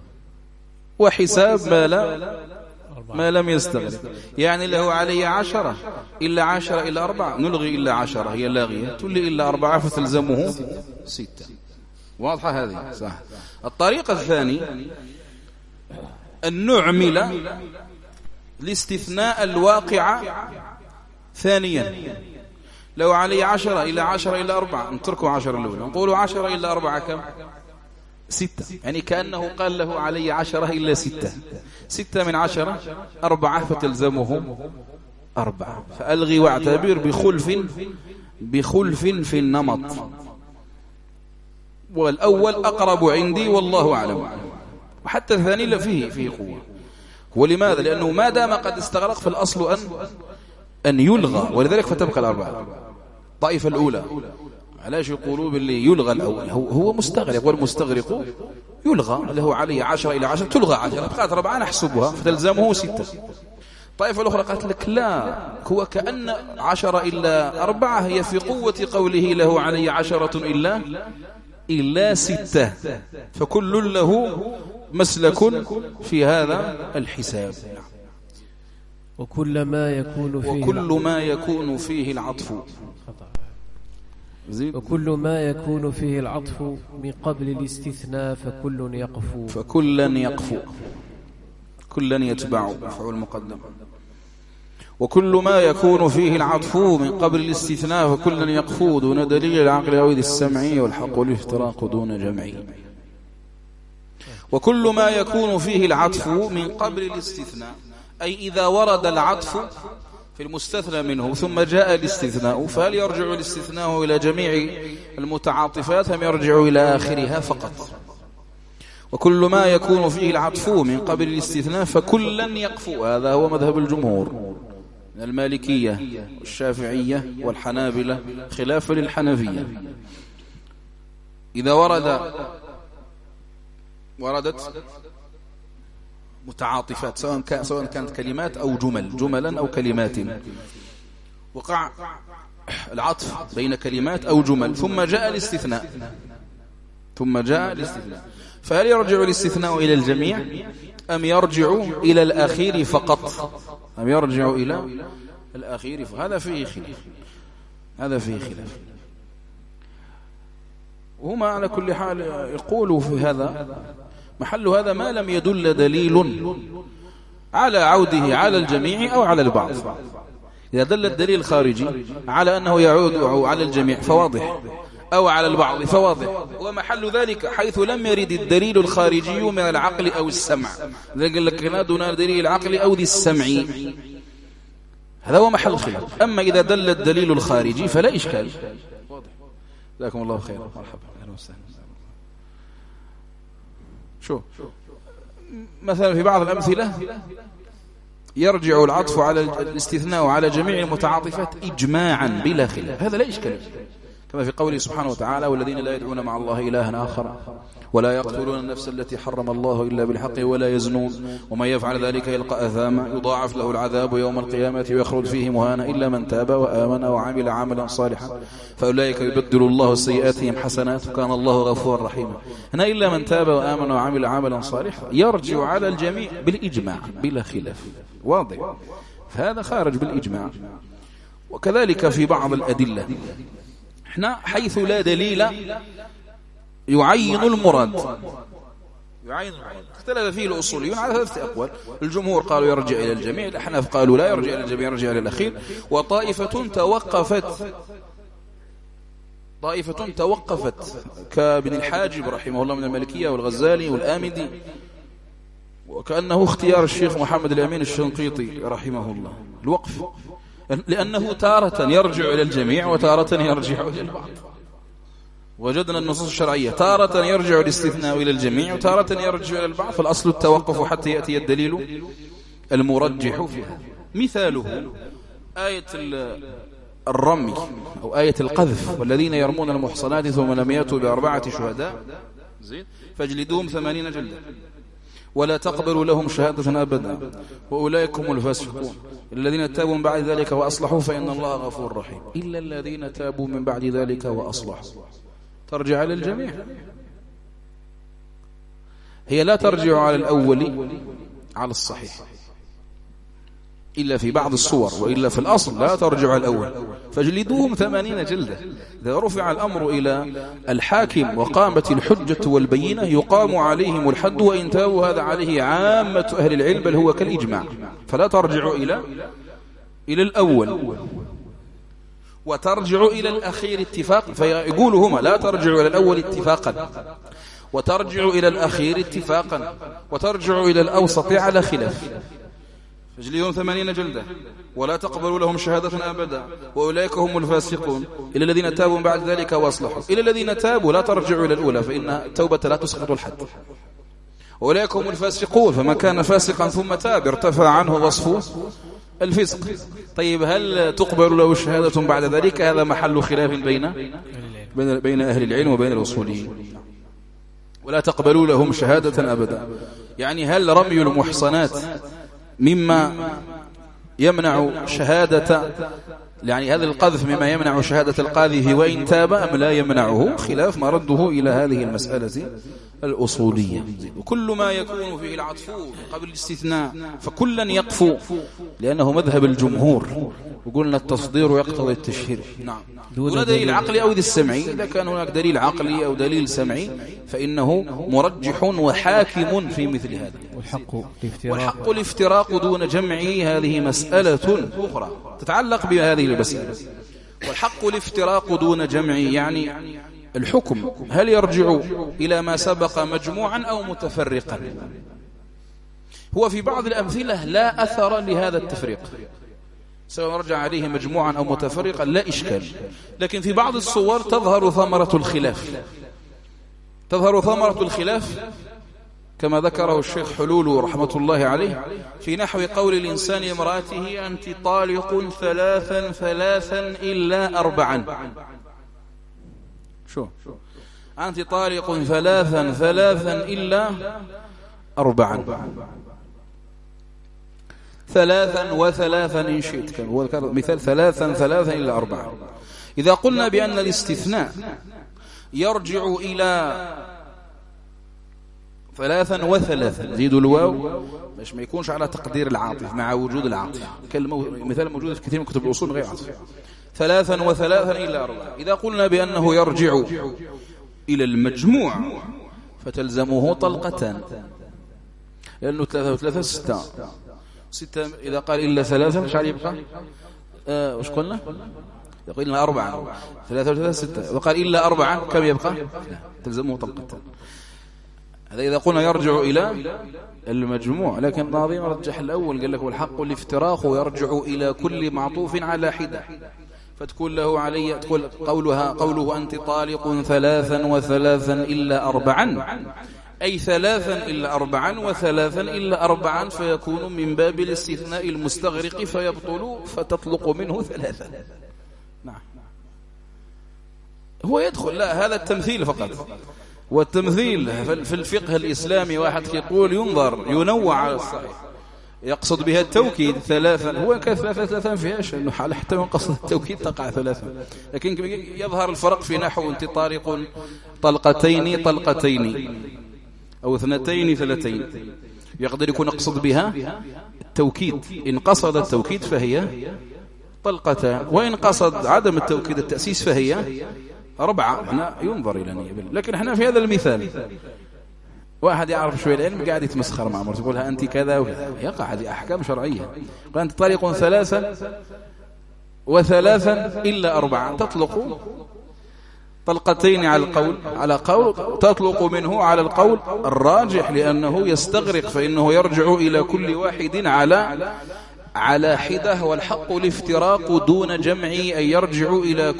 [SPEAKER 1] وحساب ما لم يستغرق. يعني له علي 10 إلا 10 إلا 4 نلغي إلا 10 هي لاغية، تلي إلا 4 فتلزمه 6. واضحة هذه صح. الطريقة الثاني أن نعمل الاستثناء الواقع ثانيا. لو علي 10 إلا 10 إلا 4 نتركوا 10 الأولى نقول 10 إلا 4 كم؟ 6. يعني كأنه قال له علي 10 إلا 6. 6 من 10 4 فتلزمه 4. فألغي واعتبر بخلف في النمط. والأول أقرب عندي والله أعلم، وحتى الثاني فيه قوة. ولماذا؟ لأنه ما دام قد استغرق فالأصل أن يلغى، ولذلك فتبقى الأربعة. الطائفة الأولى علاش يقولوا باللي يلغى الأول؟ هو مستغرق، والمستغرق يلغى. له عليه 10 إلى 10 تلغى 10 بقات 4 نحسبها فتلزمه 6. الطائفة الأخرى قالت لك لا، هو كأن 10 إلا 4 هي في قوة قوله له علي 10 إلا 6، فكل له مسلك في هذا الحساب.
[SPEAKER 2] وكل ما يكون فيه العطف وكل ما يكون فيه العطف من قبل الاستثناء فكلا يقفو
[SPEAKER 1] كلا يتبع مفعول مقدم. وكل ما يكون فيه العطف من قبل الاستثناء فكلا يقفو دون دليل العقل أو ذي السمعي والحق الافتراق دون جمعي. وكل ما يكون فيه العطف من قبل الاستثناء أي إذا ورد العطف في المستثنى منه ثم جاء الاستثناء فهل يرجع الاستثناء إلى جميع المتعاطفات أم يرجع إلى آخرها فقط؟ وكل ما يكون فيه العطف من قبل الاستثناء فكلا يقفو، هذا هو مذهب الجمهور من المالكية والشافعية والحنابلة خلافا للحنفية. إذا وردت متعاطفات سواء كانت كلمات أو جملا أو كلمات، وقع العطف بين كلمات أو جمل ثم جاء الاستثناء فهل يرجع الاستثناء إلى الجميع أم يرجع إلى الأخير فقط؟ هذا فيه خلاف. وهما على كل حال يقولوا في هذا محل هذا ما لم يدل دليل على عوده على الجميع أو على البعض. إذا دل الدليل الخارجي على أنه يعود على الجميع فواضح، أو على البعض فواضح، ومحل ذلك حيث لم يرد الدليل الخارجي من العقل أو السمع، قال لك دون دليل العقل أو ذي السمع، هذا هو محل الخلاف. أما إذا دل الدليل الخارجي فلا إشكال. واضح. جزاكم الله خير. مرحبا. أهلا وسهلا. شو مثلا في بعض الأمثلة يرجع العطف على الاستثناء على جميع المتعاطفات إجماعا بلا خلاف، هذا لا إشكال، كما في قوله سبحانه وتعالى: والذين لا يدعون مع الله إلها آخر ولا يقتلون النفس التي حرم الله إلا بالحق ولا يزنون ومن يفعل ذلك يلقى أثاما يضاعف له العذاب يوم القيامة ويخلد فيه مهانا إلا من تاب وآمن وعمل عملا صالحا فأولئك يبدل الله سيئاتهم حسنات وكان الله غفورا رحيما. هنا إلا من تاب وآمن وعمل عملا صالحا يرجع على الجميع بالإجماع بلا خلاف، واضح، فهذا خارج بالإجماع. وكذلك في بعض الأدلة احنا حيث لا دليل يعين المراد اختلف فيه الأصوليون على 3 أقوال. الجمهور قالوا يرجع إلى الجميع، الأحناف قالوا لا يرجع إلى الجميع يرجع إلى الأخير، وطائفة توقفت كابن الحاجب رحمه الله من المالكية والغزالي والآمدي، وكأنه اختيار الشيخ محمد الأمين الشنقيطي رحمه الله الوقف، لأنه تارة يرجع إلى الجميع وتارة يرجع إلى البعض. وجدنا النصوص الشرعية تارة يرجع الاستثناء إلى الجميع وتارة يرجع إلى البعض، فالأصل التوقف حتى يأتي الدليل المرجح فيها. مثاله آية الرمي أو آية القذف: والذين يرمون المحصنات ثم لم يأتوا ب4 شهداء فاجلدوهم 80 جلدة ولا تقبلوا لهم شهادة أبدا وأولئك هم الفاسقون الذين تابوا من بعد ذلك وأصلحوا فإن الله غفور رحيم. إلا الذين تابوا من بعد ذلك وأصلحوا ترجع على الجميع، هي لا ترجع على الأول على الصحيح إلا في بعض الصور، وإلا في الأصل لا ترجع على الأول. فاجلدوهم 80 جلدة. إذا رفع الأمر إلى الحاكم وقامت الحجة والبينة يقام عليهم الحد وإن تابوا، هذا عليه عامة أهل العلم بل هو كالإجماع، فلا ترجع إلى الأول وترجع إلى الأخير اتفاقا. فيقولوا هما لا ترجع إلى الأول اتفاقا وترجع إلى الأخير اتفاقا وترجع إلى الأوسط على خلاف. فاجلدوهم 80 جلدة ولا تقبلوا لهم شهادة أبدا وأولئك هم الفاسقون إلى الذين تابوا من بعد ذلك وأصلحوا. إلى الذين تابوا لا ترجعوا إلى الأولى فإن التوبة لا تسقط الحد. وأولئك هم الفاسقون فما كان فاسقا ثم تاب ارتفع عنه وصف الفسق. طيب هل تقبل له الشهادة بعد ذلك؟ هذا محل خلاف بين أهل العلم وبين الأصوليين. ولا تقبلوا لهم شهادة أبدا، يعني هل رمي المحصنات مما يمنع شهادة يعني هذا القذف مما يمنع شهادة القاذف وإن تاب أم لا يمنعه، خلاف ما رده إلى هذه المسألة الأصولية. وكل ما يكون فيه العطف قبل الاستثناء فكلا يقفو، لأنه مذهب الجمهور، وقلنا التصدير يقتضي التشهير. نعم، دون دليل عقلي أو ذي السمعي. إذا كان هناك دليل عقلي أو دليل سمعي فإنه مرجح وحاكم في مثل هذا. والحق الافتراق دون جمع هذه مسألة أخرى تتعلق بهذه المسألة. والحق الافتراق دون جمع يعني الحكم هل يرجع إلى ما سبق مجموعا أو متفرقا؟ هو في بعض الأمثلة لا أثر لهذا التفريق، سواء رجع عليه مجموعا أو متفرقا لا إشكال. لكن في بعض الصور تظهر ثمرة الخلاف، تظهر ثمرة الخلاف كما ذكره الشيخ حلول رحمة الله عليه في نحو قول الإنسان امرأته أنت طالق ثلاثا إلا أربعا. شو أنت طالق ثلاثا إلا أربعا، ثلاثا إن شئت، هو مثال ثلاثا إلا أربعا. إذا قلنا بأن الاستثناء يرجع إلى ثلاثا زيدوا الواو باش ما يكونش على تقدير العاطف مع وجود العاطف، مثال موجود في كثير من كتب الأصول غير عاطف. ثلاثا إلا أربعا. إذا قلنا بأنه يرجع إلى المجموع فتلزمه طلقتان، لأنه 3 6 إذا قال إلا 3 مش عليه يبقى وش قلنا؟ يقول إلا 4 3 6 وقال إلا 4 كم يبقى؟ تلزمه طلقتان. هذا إذا قلنا يرجع إلى المجموع. لكن الناظم رجح الأول، قال لك والحق الافتراق يرجع إلى كل معطوف على حدة، فتكون له علي تقول قوله أنت طالق ثلاثا إلا أربعا، أي 3 إلا 4 و3 إلا 4، فيكون من باب الاستثناء المستغرق فيبطل فتطلق منه 3. نعم، هو يدخل لا هذا التمثيل فقط. والتمثيل في الفقه الإسلامي واحد يقول ينوع على الصحيح، يقصد بها التوكيد 3. هو كثلاثة فيهاش انه حتى من قصد التوكيد تقع 3، لكن يظهر الفرق في نحو انت طارق طلقتين أو 2 3. يقدر يكون أقصد بها التوكيد، إن قصد التوكيد فهي طلقتان، وإن قصد عدم التوكيد التأسيس فهي 4. هنا ينظر إلى نية. لكن احنا في هذا المثال واحد يعرف شوية العلم قاعد يتمسخر مع مرته، يقولها أنت كذا وكذا، يقع هذه أحكام شرعية. قال أنت طريق 3 و3 إلا 4، تطلق طلقتين على قول تطلق منه على القول الراجح، لأنه يستغرق، فإنه يرجع إلى كل واحد على حدة. والحق الافتراق دون جمع، أي يرجع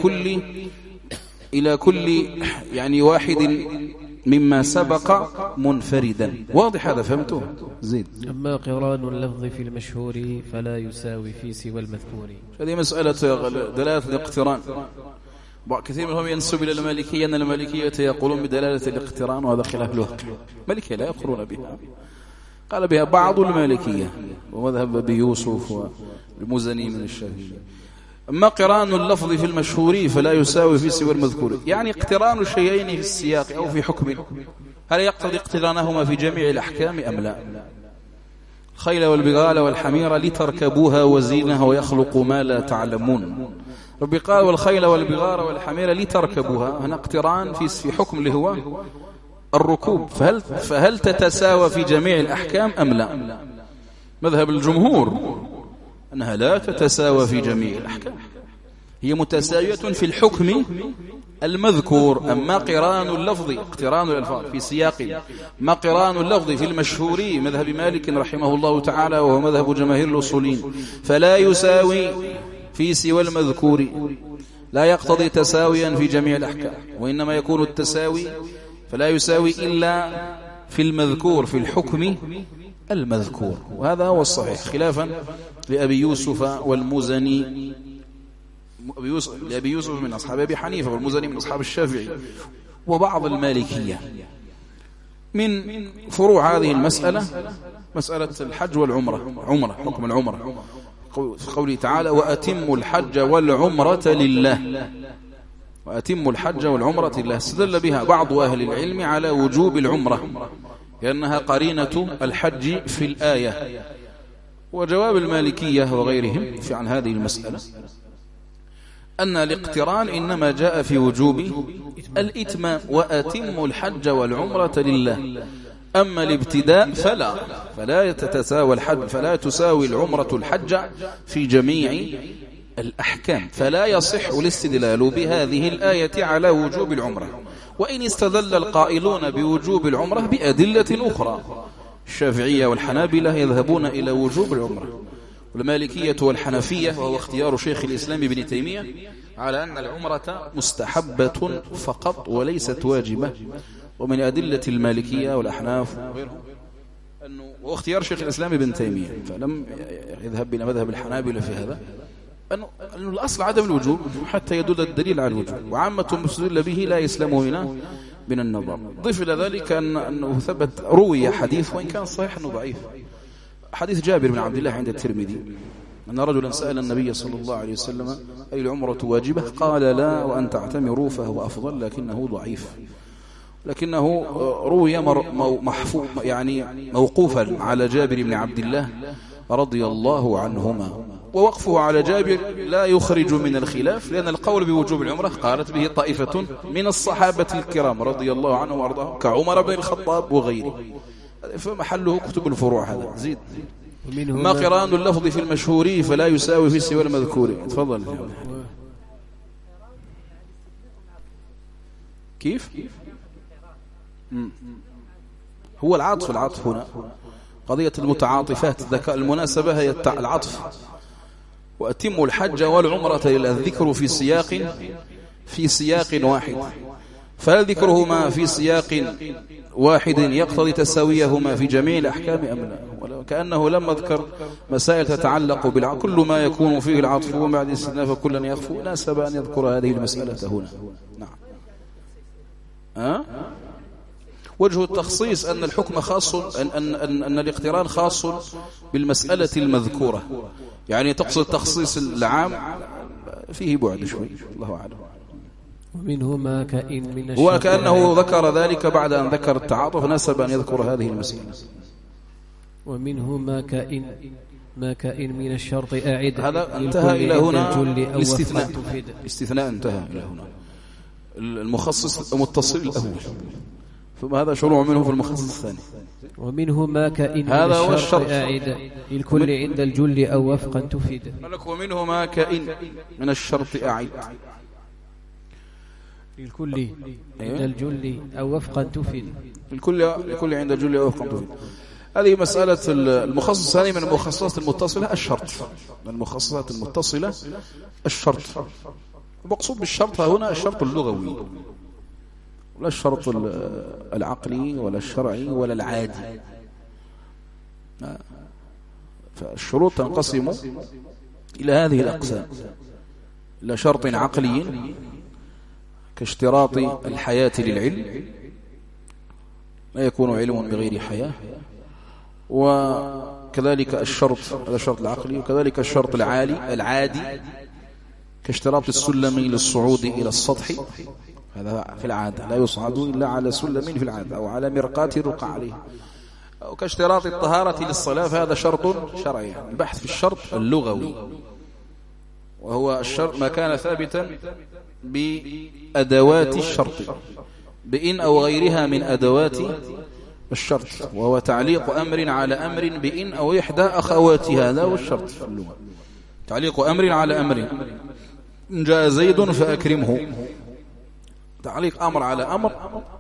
[SPEAKER 1] إلى كل يعني واحد مما سبق منفردا. واضح هذا؟ فهمته؟ زيد.
[SPEAKER 2] أما قران اللفظ في المشهور فلا يساوي في سوى المذكور.
[SPEAKER 1] هذه مسألة دلالة الاقتران. كثير منهم ينسب إلى المالكية أن المالكية يقولون بدلالة الاقتران، وهذا خلاف الواقع. المالكية لا يقولون بها، قال بها بعض المالكية ومذهب أبي يوسف والمزني من الشافعية. أما قران اللفظ في المشهور فلا يساوي في سوى المذكور، يعني اقتران شيئين في السياق أو في حكم، هل يقتضي اقترانهما في جميع الأحكام أم لا؟ الخيل والبغال والحمير لتركبوها وزينها ويخلق ما لا تعلمون. ربي قال والخيل والبغال والحمير لتركبوها، هنا اقتران في حكم اللي هو الركوب، فهل تتساوى في جميع الأحكام أم لا؟ مذهب الجمهور أنها لا تتساوى في جميع الأحكام، هي متساوية في الحكم المذكور. أما قران اللفظ اقتران الألفاظ في سياق، ما قران اللفظ في المشهور مذهب مالك رحمه الله تعالى وهو مذهب جماهير الأصولين فلا يساوي في سوى المذكور، لا يقتضي تساويا في جميع الأحكام، وإنما يكون التساوي فلا يساوي إلا في المذكور في الحكم المذكور، وهذا هو الصحيح خلافا لأبي يوسف والمزني. لأبي يوسف من أصحاب أبي حنيفة والمزني من أصحاب الشافعي وبعض المالكية. من فروع هذه المسألة مسألة الحج والعمرة، حكم العمرة. في قوله تعالى وأتموا الحج والعمرة لله، وأتموا الحج والعمرة لله. استدل بها بعض أهل العلم على وجوب العمرة لأنها قرينة الحج في الآية. وجواب المالكية وغيرهم في عن هذه المسألة أن الاقتران إنما جاء في وجوب الإتمام، وأتموا الحج والعمرة لله. أما الابتداء فلا تتساوى الحج، فلا تساوي العمرة الحج في جميع الأحكام، فلا يصح الاستدلال بهذه الآية على وجوب العمرة، وإن استدل القائلون بوجوب العمرة بأدلة أخرى. الشافعية والحنابلة يذهبون إلى وجوب العمرة، والمالكية والحنفية وهو اختيار شيخ الإسلام ابن تيمية على أن العمرة مستحبة فقط وليست واجبة. ومن أدلة المالكية والأحناف وغيرهم أنه واختيار شيخ الإسلام ابن تيمية، فلم يذهب إلى مذهب الحنابلة في هذا، أنه الأصل عدم الوجوب حتى يدل الدليل على الوجوب، وعامة المستدل به لا يسلم هنا من النظر. ضيف إلى ذلك أنه ثبت روي حديث وإن كان صحيح أنه ضعيف، حديث جابر بن عبد الله عند الترمذي أن رجلا سأل النبي صلى الله عليه وسلم أي العمرة واجبة؟ قال لا، وأن تعتمروا فهو أفضل، لكنه ضعيف، لكنه روي يعني موقوفا على جابر بن عبد الله رضي الله عنهما. ووقفه على جابر لا يخرج من الخلاف، لأن القول بوجوب العمرة قالت به طائفة من الصحابة الكرام رضي الله عنهم وارضاهم كعمر بن الخطاب وغيره، فمحله كتب الفروع. هذا زيد. ما قران اللفظ في المشهور فلا يساوي في سوى المذكور. تفضل. كيف هو العطف هنا قضية المتعاطفات، المناسبة هي العطف. وأتموا الحج والعمرة لله، الذكر في سياق واحد، فهل ذكرهما في سياق واحد يقتضي تساويهما في جميع الأحكام أم لا؟ كأنه لم أذكر مسائل تتعلق بالعطف، كل ما يكون فيه العطف وبعد الاستثناء فكلا يخفو، ناسب أن يذكر هذه المسألة هنا. نعم. وجه التخصيص أن الحكم خاص، أن الاقتران خاص بالمسألة المذكورة، يعني تقصد تخصيص العام فيه بعد شوي، الله أعلم.
[SPEAKER 2] ومنه ما كائن من الشرط،
[SPEAKER 1] وكأنه ذكر ذلك بعد أن ذكر التعاطف، نسب أن يذكر هذه المسألة.
[SPEAKER 2] ومنه ما كائن من الشرط أعد،
[SPEAKER 1] هذا انتهى إلى هنا الاستثناء انتهى إلى هنا. المخصص المتصل الأول، ثم هذا شروع منه في المخصص الثاني.
[SPEAKER 2] ومنه ما كائن من الشرط أعد للكل عند الجل أو وفقا تفيد.
[SPEAKER 1] ومنه ما كائن من الشرط أعد
[SPEAKER 2] للكل عند الجل أو وفقا تفيد.
[SPEAKER 1] الكل عند الجل أو وفقا تفيد. هذه مسألة المخصص الثاني من المخصصات المتصلة الشرط، من المخصصات المتصلة الشرط. المقصود بالشرط هنا الشرط اللغوي، ولا الشرط العقلي ولا الشرعي ولا العادي. فالشروط تنقسم إلى هذه الأقسام: إلى شرط عقلي كاشتراط الحياة للعلم، لا يكون علم بغير حياة، وكذلك الشرط، هذا الشرط العقلي، وكذلك الشرط العادي كاشتراط السلم للصعود إلى السطح، هذا في العادة لا يصعد إلا على سلم في العادة أو على مرقاة يرقى عليه، أو كاشتراط الطهارة للصلاة، فهذا شرط شرعي. البحث في الشرط اللغوي، وهو الشرط ما كان ثابتا بأدوات الشرط، بإن أو غيرها من أدوات الشرط، وهو تعليق أمر على أمر بإن أو إحدى أخواتها، هذا هو الشرط في اللغة. تعليق أمر على أمر، إن جاء زيد فأكرمه، تعليق أمر على أمر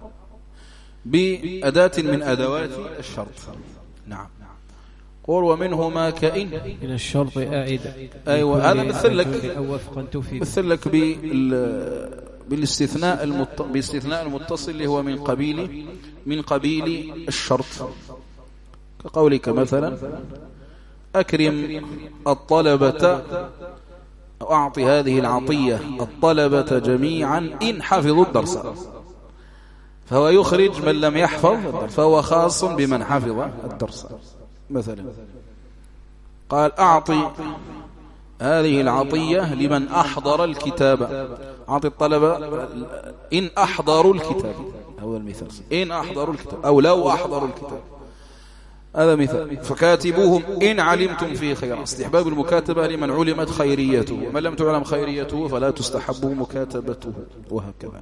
[SPEAKER 1] بأداة من أدوات الشرط. نعم. قول ومنه ما كائن
[SPEAKER 2] من الشرط أعد.
[SPEAKER 1] أيوة، هذا مثل لك بالاستثناء المتصل اللي هو من قبيل الشرط، كقولك مثلا أكرم الطلبة أو أعطي هذه العطية الطلبة جميعا إن حفظوا الدرس، فهو يخرج من لم يحفظ، فهو خاص بمن حفظ الدرس مثلا. قال أعطي هذه العطية لمن أحضر الكتاب. أعطي الطلبة إن أحضروا الكتاب، هو المثال، إن أحضروا الكتاب أو لو أحضروا الكتاب، هذا مثال. فكاتبوهم إن علمتم فيه خيرا. استحباب المكاتبة لمن علمت خيريته، ومن لم تعلم خيريته فلا تستحب مكاتبته، وهكذا.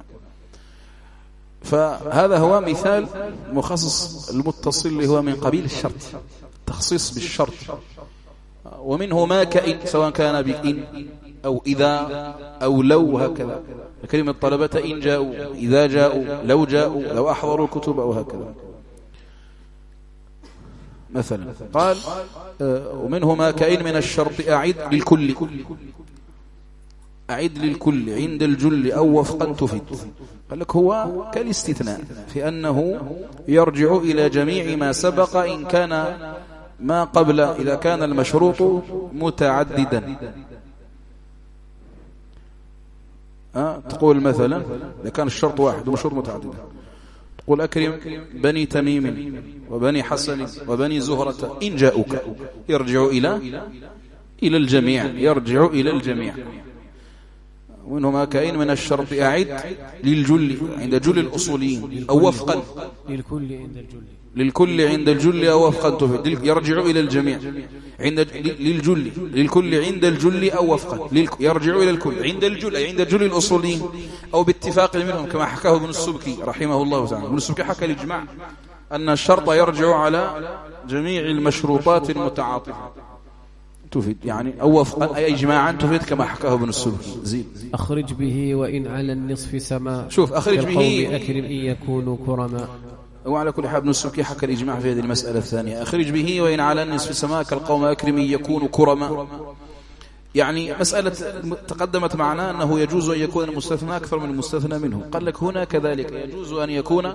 [SPEAKER 1] فهذا هو مثال مخصص المتصل اللي هو من قبيل الشرط، تخصيص بالشرط. ومنه ما كإن، سواء كان بإن أو إذا أو لو، هكذا. كلمة الطلبة إن جاءوا، إذا جاءوا، لو جاءوا، لو أحضروا الكتب، أو هكذا. مثلا قال ومنه ما كإن من الشرط أعد للكل، أعد للكل عند الجل أو وفقا تفيد. قال لك هو كالاستثناء في أنه يرجع إلى جميع ما سبق إن كان ما قبل، إذا كان المشروط متعددا. تقول مثلا إذا كان الشرط واحد ومشروط متعددا، تقول أكرم بني تميم وبني حسن وبني زهرة إن جاءوك، يرجع إلى الجميع، يرجع إلى الجميع. ومنه ما كائن من الشرط أعد للجل عند جل الأصوليين أو وفقا
[SPEAKER 2] للكل عند الجل،
[SPEAKER 1] للكل عند الجل أو وفقا تفيد، يرجع إلى الجميع. عند للجل للكل عند الجل أو وفقا، يرجع إلى الكل عند الجل، أي عند جل الأصوليين أو باتفاق منهم، كما حكاه ابن السبكي رحمه الله تعالى. ابن السبكي حكى الإجماع أن الشرط يرجع على جميع المشروطات المتعاطفة تفيد، يعني أو وفقا أي إجماعا تفيد، كما حكاه ابن السبكي. زيد.
[SPEAKER 2] أخرج به وإن على النصف سماء.
[SPEAKER 1] شوف أخرج به
[SPEAKER 2] أكرم إن يكونوا كرما.
[SPEAKER 1] وعلى كل حال ابن السبكي حكى الإجماع في هذه المسألة الثانية. أخرج به وإن على النصف سماء كالقوم أكرم يكون كرما. يعني مسألة تقدمت معنا أنه يجوز أن يكون المستثنى أكثر من المستثنى منه. قال لك هنا كذلك يجوز أن يكون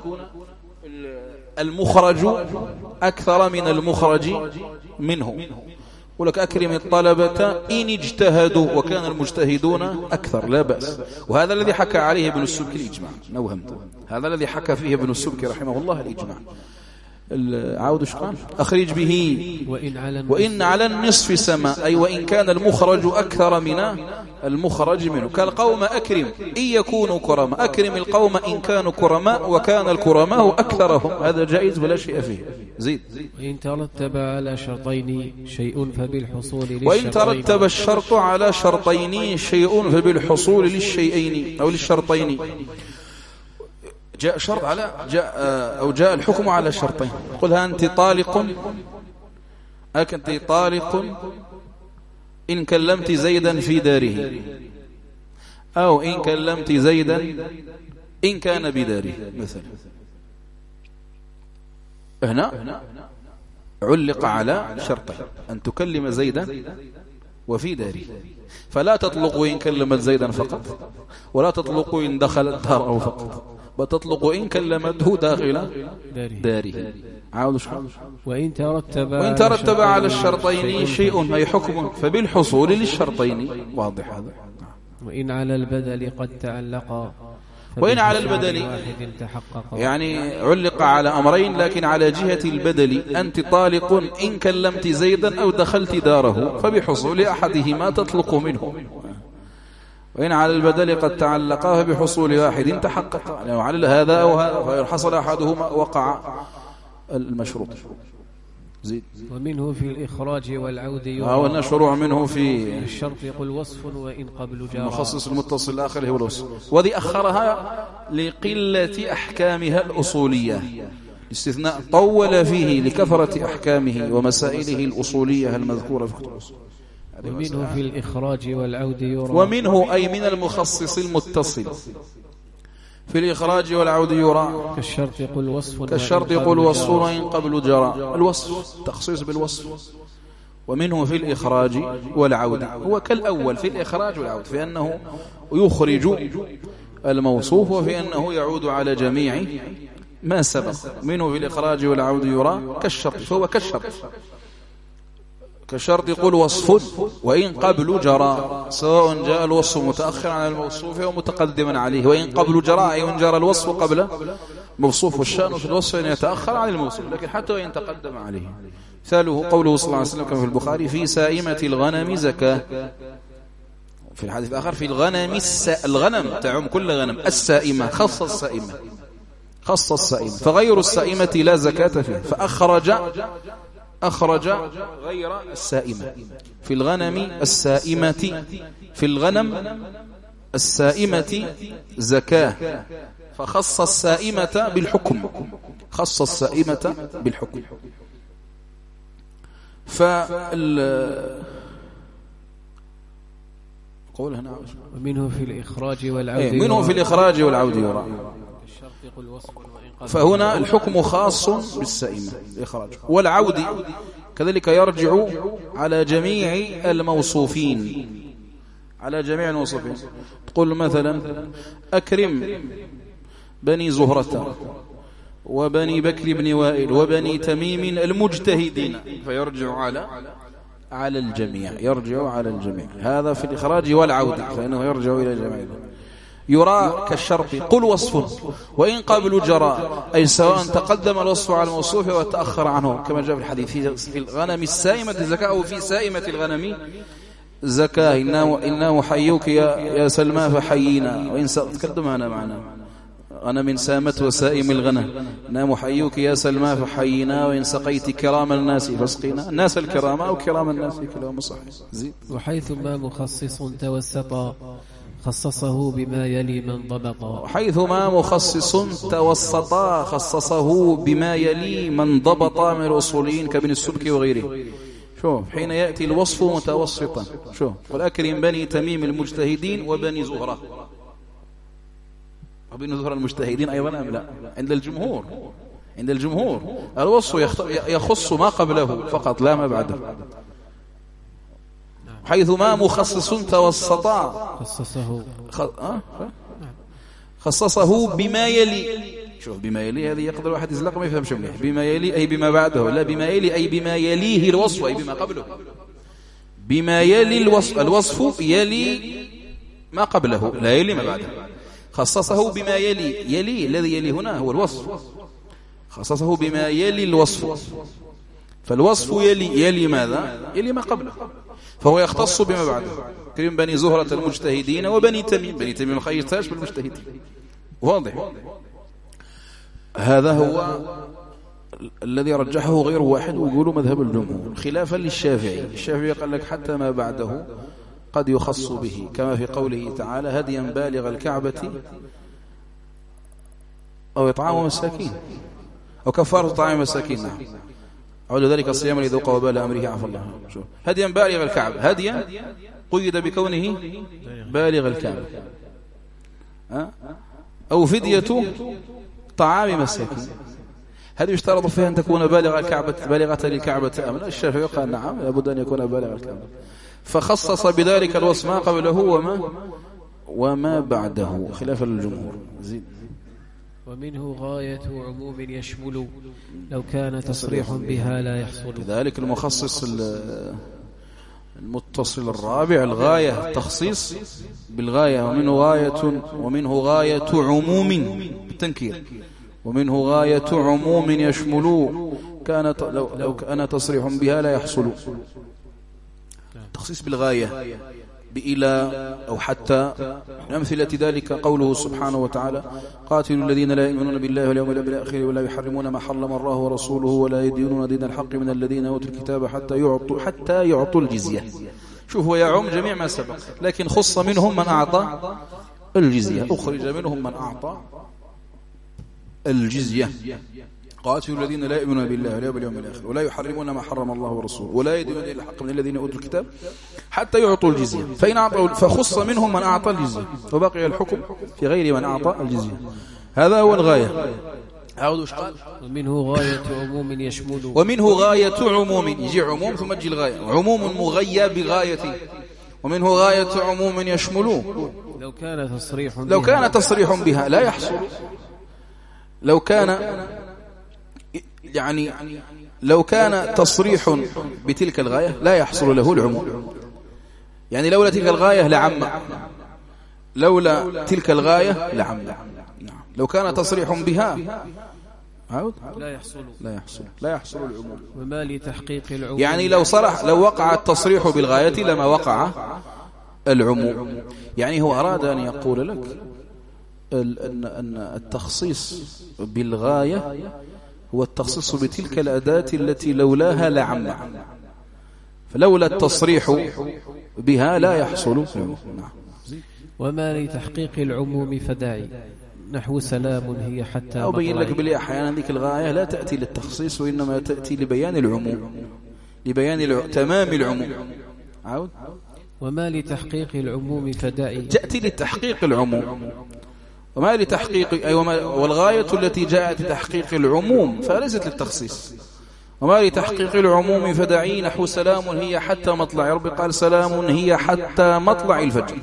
[SPEAKER 1] المخرج أكثر من المخرج منه. ولك أكرم الطلبة إن اجتهدوا، وكان المجتهدون أكثر، لا بأس. وهذا الذي حكى عليه ابن السبكي الإجماع، نوهمت، هذا الذي حكى فيه ابن السبكي رحمه الله الإجماع. عاود شقال أخرج به وإن على النصف سماء، أي وإن كان المخرج أكثر من المخرج منه. كالقوم أكرم إن يكونوا كرماء، أكرم القوم إن كانوا كرماء وكان الكرماء أكثرهم، هذا جائز ولا شيء فيه. زيد.
[SPEAKER 2] وإن ترتب على شرطين شيء فبالحصول للشرطين،
[SPEAKER 1] وإن ترتب الشرط على شرطين شيء فبالحصول للشيئين أو للشرطين. جاء شرط على جاء الحكم على شرطين. قلها أنت طالق، أنت طالق إن كلمت زيدا في داره، أو إن كلمت زيدا إن كان بداره مثلا. هنا علق على شرطين، أن تكلم زيدا وفي داره، فلا تطلق إن كلمت زيدا فقط، ولا تطلق إن دخلت داره فقط، وتطلق إن كلمته داخل داره.
[SPEAKER 2] وإن
[SPEAKER 1] ترتب على الشرطين شيء أي حكم فبالحصول للشرطين. واضح هذا.
[SPEAKER 2] وإن على البدل قد تعلق،
[SPEAKER 1] وإن على البدل يعني علق على أمرين، لكن على جهة البدل أنت طالق إن كلمت زيدا أو دخلت داره، فبحصول أحدهما تطلق منه. وإن على البدل قد تعلقا فبحصول واحد تحقق، يعني على هذا أو هذا، فإن حصل أحدهما وقع المشروط. زيد.
[SPEAKER 2] ومنه في الإخراج والعود
[SPEAKER 1] يرى، شروع منه في
[SPEAKER 2] الشرط يقول وصف وإن قبل جار،
[SPEAKER 1] المخصص المتصل الآخر هو الوصف. وذي أخرها لقلة أحكامها الأصولية، استثناء طول فيه لكثرة أحكامه ومسائله الأصولية المذكورة في كتب الأصول.
[SPEAKER 2] ومنه في الإخراج والعود يرى،
[SPEAKER 1] ومنه أي من المخصص المتصل في الإخراج والعود يرى.
[SPEAKER 2] كالشرط يقول وصف،
[SPEAKER 1] كالشرط يقول وصف وإن قبل جرى، الوصف تخصيص بالوصف. ومنه في الإخراج والعود، هو كالأول في الإخراج والعود، في أنه يخرج الموصوف وفي أنه يعود على جميع ما سبق. منه في الإخراج والعود يرى كالشرط، فهو كالشرط. كالشرط يقول وصف وإن قبل جرى، سواء جاء الوصف متأخرا عن الموصوف أو متقدما عليه. وإن قبل جرى أي وإن جرى الوصف قبل موصوف، والشأن في الوصف أن يتأخر عن الموصوف، لكن حتى وإن تقدم عليه. مثاله قوله صلى الله عليه وسلم كما في البخاري في سائمة الغنم زكاة، في الحديث الآخر في الغنم الغنم تعم كل غنم، السائمة خص السائمة فغير السائمة لا زكاة فيها، فأخرج غير السائمة في الغنم السائمة، في الغنم السائمة زكاة، فخص السائمة بالحكم، خص السائمة بالحكم. قول هنا
[SPEAKER 2] ومنه في الإخراج والعود
[SPEAKER 1] منه في الإخراج والعود يرى، فهنا الحكم خاص بالسائمة الإخراج والعود، كذلك يرجع على جميع الموصوفين، على جميع الموصوفين. تقول مثلا أكرم بني زهرة وبني بكر بن وائل وبني تميم المجتهدين، فيرجع على الجميع، يرجع على الجميع. هذا في الإخراج والعود، فإنه يرجع إلى الجميع. يرى كالشرط قل وصف وإن قبل جرى، أي سواء تقدم الوصف على الموصوف وتأخر عنه، كما جاء في الحديث في الغنم السائمة زكاة، أو في سائمة الغنم زكاة، إنا محيوك يا سلمى فحيينا، وإن تقدم هنا معنا غنم سامت وسائم الغنم، إنا محيوك يا سلمى فحيينا، وإن سقيت كرام الناس فاسقينا، الناس الكرام أو كرام الناس كلام صحيح.
[SPEAKER 2] وحيث ما مخصص توسطا خصصه بما يلي من ضبطا،
[SPEAKER 1] حيثما مخصص توسطا خصصه بما يلي من ضبطا من الأصوليين كابن السبكي وغيره. شوف حين يأتي الوصف متوسطا، شوف والأكرم بني تميم المجتهدين وبني زهرة، وبني زهرة المجتهدين أيضا أم لا؟ عند الجمهور الوصف يخص ما قبله فقط لا ما بعده. حيثما مخصص توسطا خصصه بما يلي. شوف بما يلي هذه يقدر واحد يزلق ما يفهم شمله. بما يلي أي بما بعده، لا بما يلي أي بما يليه الوصف أي بما قبله. بما يلي الوصف يلي ما قبله لا يلي ما بعده. خصصه بما يلي الذي يلي هنا هو الوصف، خصصه بما يلي الوصف، فالوصف يلي ماذا؟ يلي ما قبله، فهو يختص بما بعده. كريم بني زهرة المجتهدين وبني تميم، بني تميم ما خيرتهاش بالمجتهدين، واضح. هذا هو الذي رجحه غير واحد ويقولوا مذهب الجمهور، خلافا للشافعي. الشافعي قال لك حتى ما بعده قد يخص به، كما في قوله تعالى هديا بالغ الكعبة أو إطعام مساكين أو كفارة طعام مساكين. نعم، أعود ذلك الصيام ليذوق وبال أمره عفى الله. هديا بالغ الكعبة، هديا قيد بكونه بالغ الكعبة، أو فدية طعام مساكين. هل يشترط فيها أن تكون بالغة للكعبة أم لا؟ الشافعي قال نعم، لابد أن يكون بالغ الكعبة، فخصص بذلك الوصف ما قبله وما بعده خلافا للجمهور. زين.
[SPEAKER 2] ومنه غاية عموم يشمل لو كان تصريح بها لا يحصل.
[SPEAKER 1] لذلك المخصص المتصل الرابع الغاية، تخصيص بالغاية. ومنه غاية عموم بالتنكير، ومنه غاية عموم يشمل لو كان تصريح بها لا يحصل. تخصيص بالغاية بإلى أو حتى. من أمثلة ذلك قوله سبحانه وتعالى قاتلوا الذين لا يؤمنون بالله واليوم الآخر ولا يحرمون ما حرم الله ورسوله ولا يدينون دين الحق من الذين أوتوا الكتاب حتى يعطوا الجزية. شوف هو يعم جميع ما سبق، لكن خص منهم من أعطى الجزية، أخرج منهم من أعطى الجزية. قاتلوا الذين لا يؤمنون بالله واليوم الآخر ولا يحرمون ما حرم الله ورسوله ولا يدينون دين الحق من الذين أوتوا الكتاب حتى يعطوا الجزية. فإن أعطوا فخص منهم من أعطى الجزية، وبقي الحكم في غير من أعطى الجزية. هذا هو الغاية.
[SPEAKER 2] ومنه غاية عموم يشمل.
[SPEAKER 1] ومنه غاية عموم، يجي عموم ثم تجي الغاية، عموم مغيى بغاية. ومنه غاية عموم يشمل
[SPEAKER 2] لو كان
[SPEAKER 1] تصريح بها لا يحصل. لو كان تصريح بتلك الغاية لا يحصل له العموم. يعني لولا تلك الغاية لعم، لولا تلك الغاية لعم. لو كان تصريح بها عود لا يحصل العموم.
[SPEAKER 2] وما لتحقيق العموم
[SPEAKER 1] يعني لو وقع التصريح بالغاية لما وقع العموم. يعني هو أراد أن يقول لك أن التخصيص بالغاية هو التخصيص بتلك الأداة التي لولاها لعم، فلولا التصريح بها لا يحصل.
[SPEAKER 2] وما لتحقيق العموم فداعي نحو سلام هي حتى
[SPEAKER 1] أبين لك بلي أحيانا ذيك الغاية لا تأتي للتخصيص وإنما تأتي لبيان العموم، لبيان تمام العموم. عود.
[SPEAKER 2] وما لتحقيق العموم فداعي
[SPEAKER 1] تأتي لتحقيق العموم، وما لتحقيق والغاية التي جاءت لتحقيق العموم فليست للتخصيص. وما لتحقيق العموم فدعي نحو سلام هي حتى مطلع. ربي قال سلام هي حتى مطلع الفجر،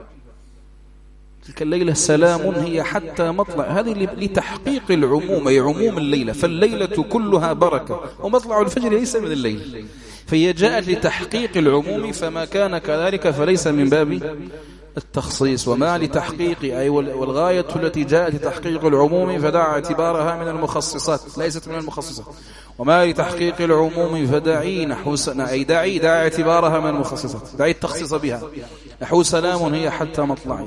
[SPEAKER 1] تلك الليلة سلام هي حتى مطلع. هذه لتحقيق العموم، أي عموم الليلة، فالليلة كلها بركة ومطلع الفجر ليس من الليل، فهي جاءت لتحقيق العموم، فما كان كذلك فليس من باب التخصيص. وما لتحقيق أي والغاية التي جاءت لتحقيق العموم فدع اعتبارها من المخصصات ليست من المخصصات. وما لتحقيق العموم فدعي نحو أي دعي اعتبارها من المخصصات، دعي التخصيص بها نحو سلام هي حتى مطلع.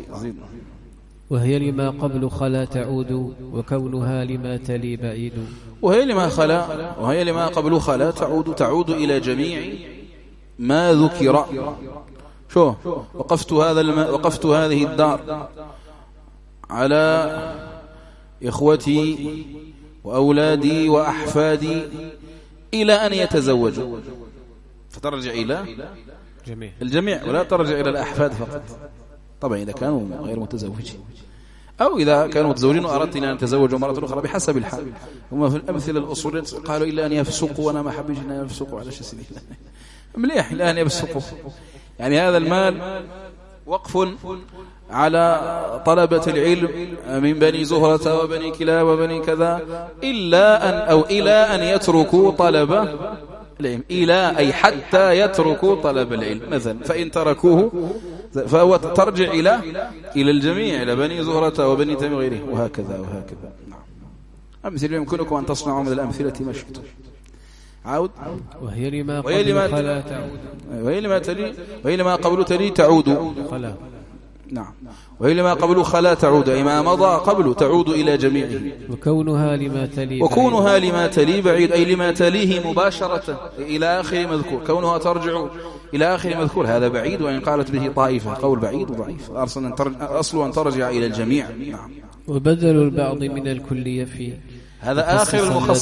[SPEAKER 2] وهي لما قبل خلا تعود وكونها لما تلي بعيد.
[SPEAKER 1] وهي لما قبل خلا تعود إلى جميع ما ذكر. شو وقفت هذه الدار على إخوتي وأولادي وأحفادي إلى أن يتزوجوا، فترجع إلى الجميع ولا ترجع إلى الأحفاد فقط. طبعا إذا كانوا غير متزوجين، أو إذا كانوا متزوجين وأردت أن يتزوجوا مرة أخرى بحسب الحال. هم في الأمثلة الأصولية قالوا إلا أن يفسقوا، وأنا ما حبيش أن يفسقوا على شيء مليح إلا أن يفسقوا. يعني هذا المال وقف على طلبة العلم من بني زهرة وبني كلاب وبني كذا إلى أن يتركوا طلب العلم، إلى أي حتى يتركوا طلب العلم مثلا، فإن تركوه فهو ترجع إلى الجميع، إلى بني زهرة وبني تيم غيره، وهكذا. أمثل يمكنكم أن تصنعوا من الأمثلة ما شئتم. عود.
[SPEAKER 2] وهي لما قبل خلا تعود.
[SPEAKER 1] وهي لما قبل تلي تعود. نعم. وهي لما قبل خلا تعود، أي ما مضى قبل تعود إلى جميعه. وكونها لما تلي بعيد، أي لما تليه مباشرة إلى آخر مذكور. كونها ترجع إلى آخر مذكور هذا بعيد، وإن قالت به طائفة قول بعيد وضعيف، أصل أن ترجع إلى الجميع. نعم.
[SPEAKER 2] وبدل البعض من الكل يفي.
[SPEAKER 1] هذا آخر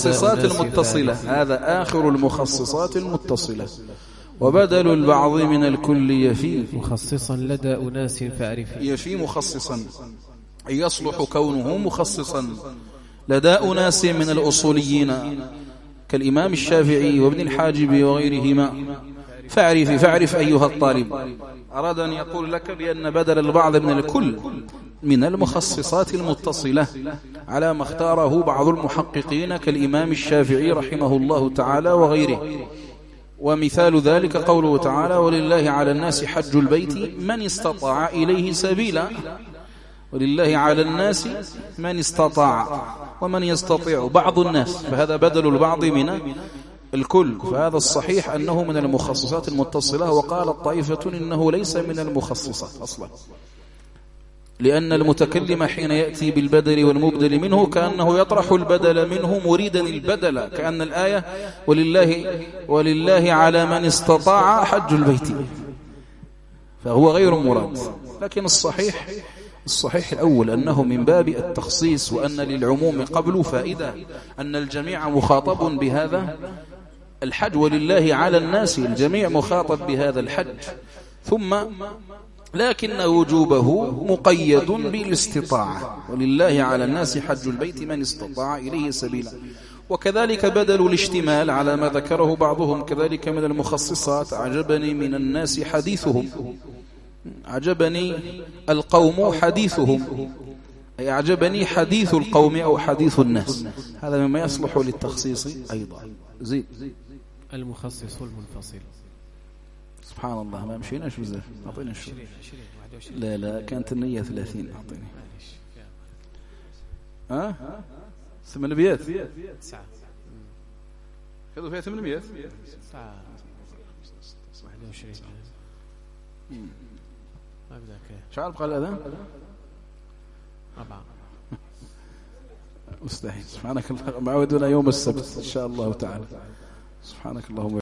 [SPEAKER 1] المخصصات المتصلة. وبدل البعض من الكل يفي
[SPEAKER 2] مخصصا لدى أناس فأعرف.
[SPEAKER 1] يفي مخصصا أي يصلح كونه مخصصا لدى أناس من الأصوليين كالإمام الشافعي وابن الحاجب وغيرهما. فاعرف أيها الطالب. أراد أن يقول لك بأن بدل البعض من الكل من المخصصات المتصلة على ما اختاره بعض المحققين كالإمام الشافعي رحمه الله تعالى وغيره. ومثال ذلك قوله تعالى ولله على الناس حج البيت من استطاع إليه سبيلا. ولله على الناس من استطاع ومن يستطيع بعض الناس، فهذا بدل البعض من الكل. فهذا الصحيح أنه من المخصصات المتصلة. وقال الطائفة إنه ليس من المخصصات أصلا، لأن المتكلم حين يأتي بالبدل والمبدل منه كأنه يطرح البدل منه مريدا البدل، كأن الآية ولله على من استطاع حج البيت، فهو غير مراد. لكن الصحيح الأول أنه من باب التخصيص، وأن للعموم قبل فائدة، أن الجميع مخاطب بهذا الحج. ولله على الناس الجميع مخاطب بهذا الحج، ثم لكن وجوبه مقيد بالاستطاعة. ولله على الناس حج البيت من استطاع إليه سبيلا. وكذلك بدل الاشتمال على ما ذكره بعضهم كذلك من المخصصات. عجبني من الناس حديثهم، عجبني القوم حديثهم، أي أعجبني حديث القوم أو حديث الناس. هذا مما يصلح للتخصيص أيضا. زيد
[SPEAKER 2] المخصص المنفصل.
[SPEAKER 1] سبحان الله ما مشيناش بزاف. أعطينا شو. لا كانت النية 30. أعطيني 800
[SPEAKER 2] 9
[SPEAKER 1] كذا فيها 800
[SPEAKER 2] 9 21 أبدأ كيف
[SPEAKER 1] شعر بقى الأذان
[SPEAKER 2] 4
[SPEAKER 1] مستحيل. سبحانك الله، معودنا يوم السبت إن شاء الله تعالى. سبحانك اللهم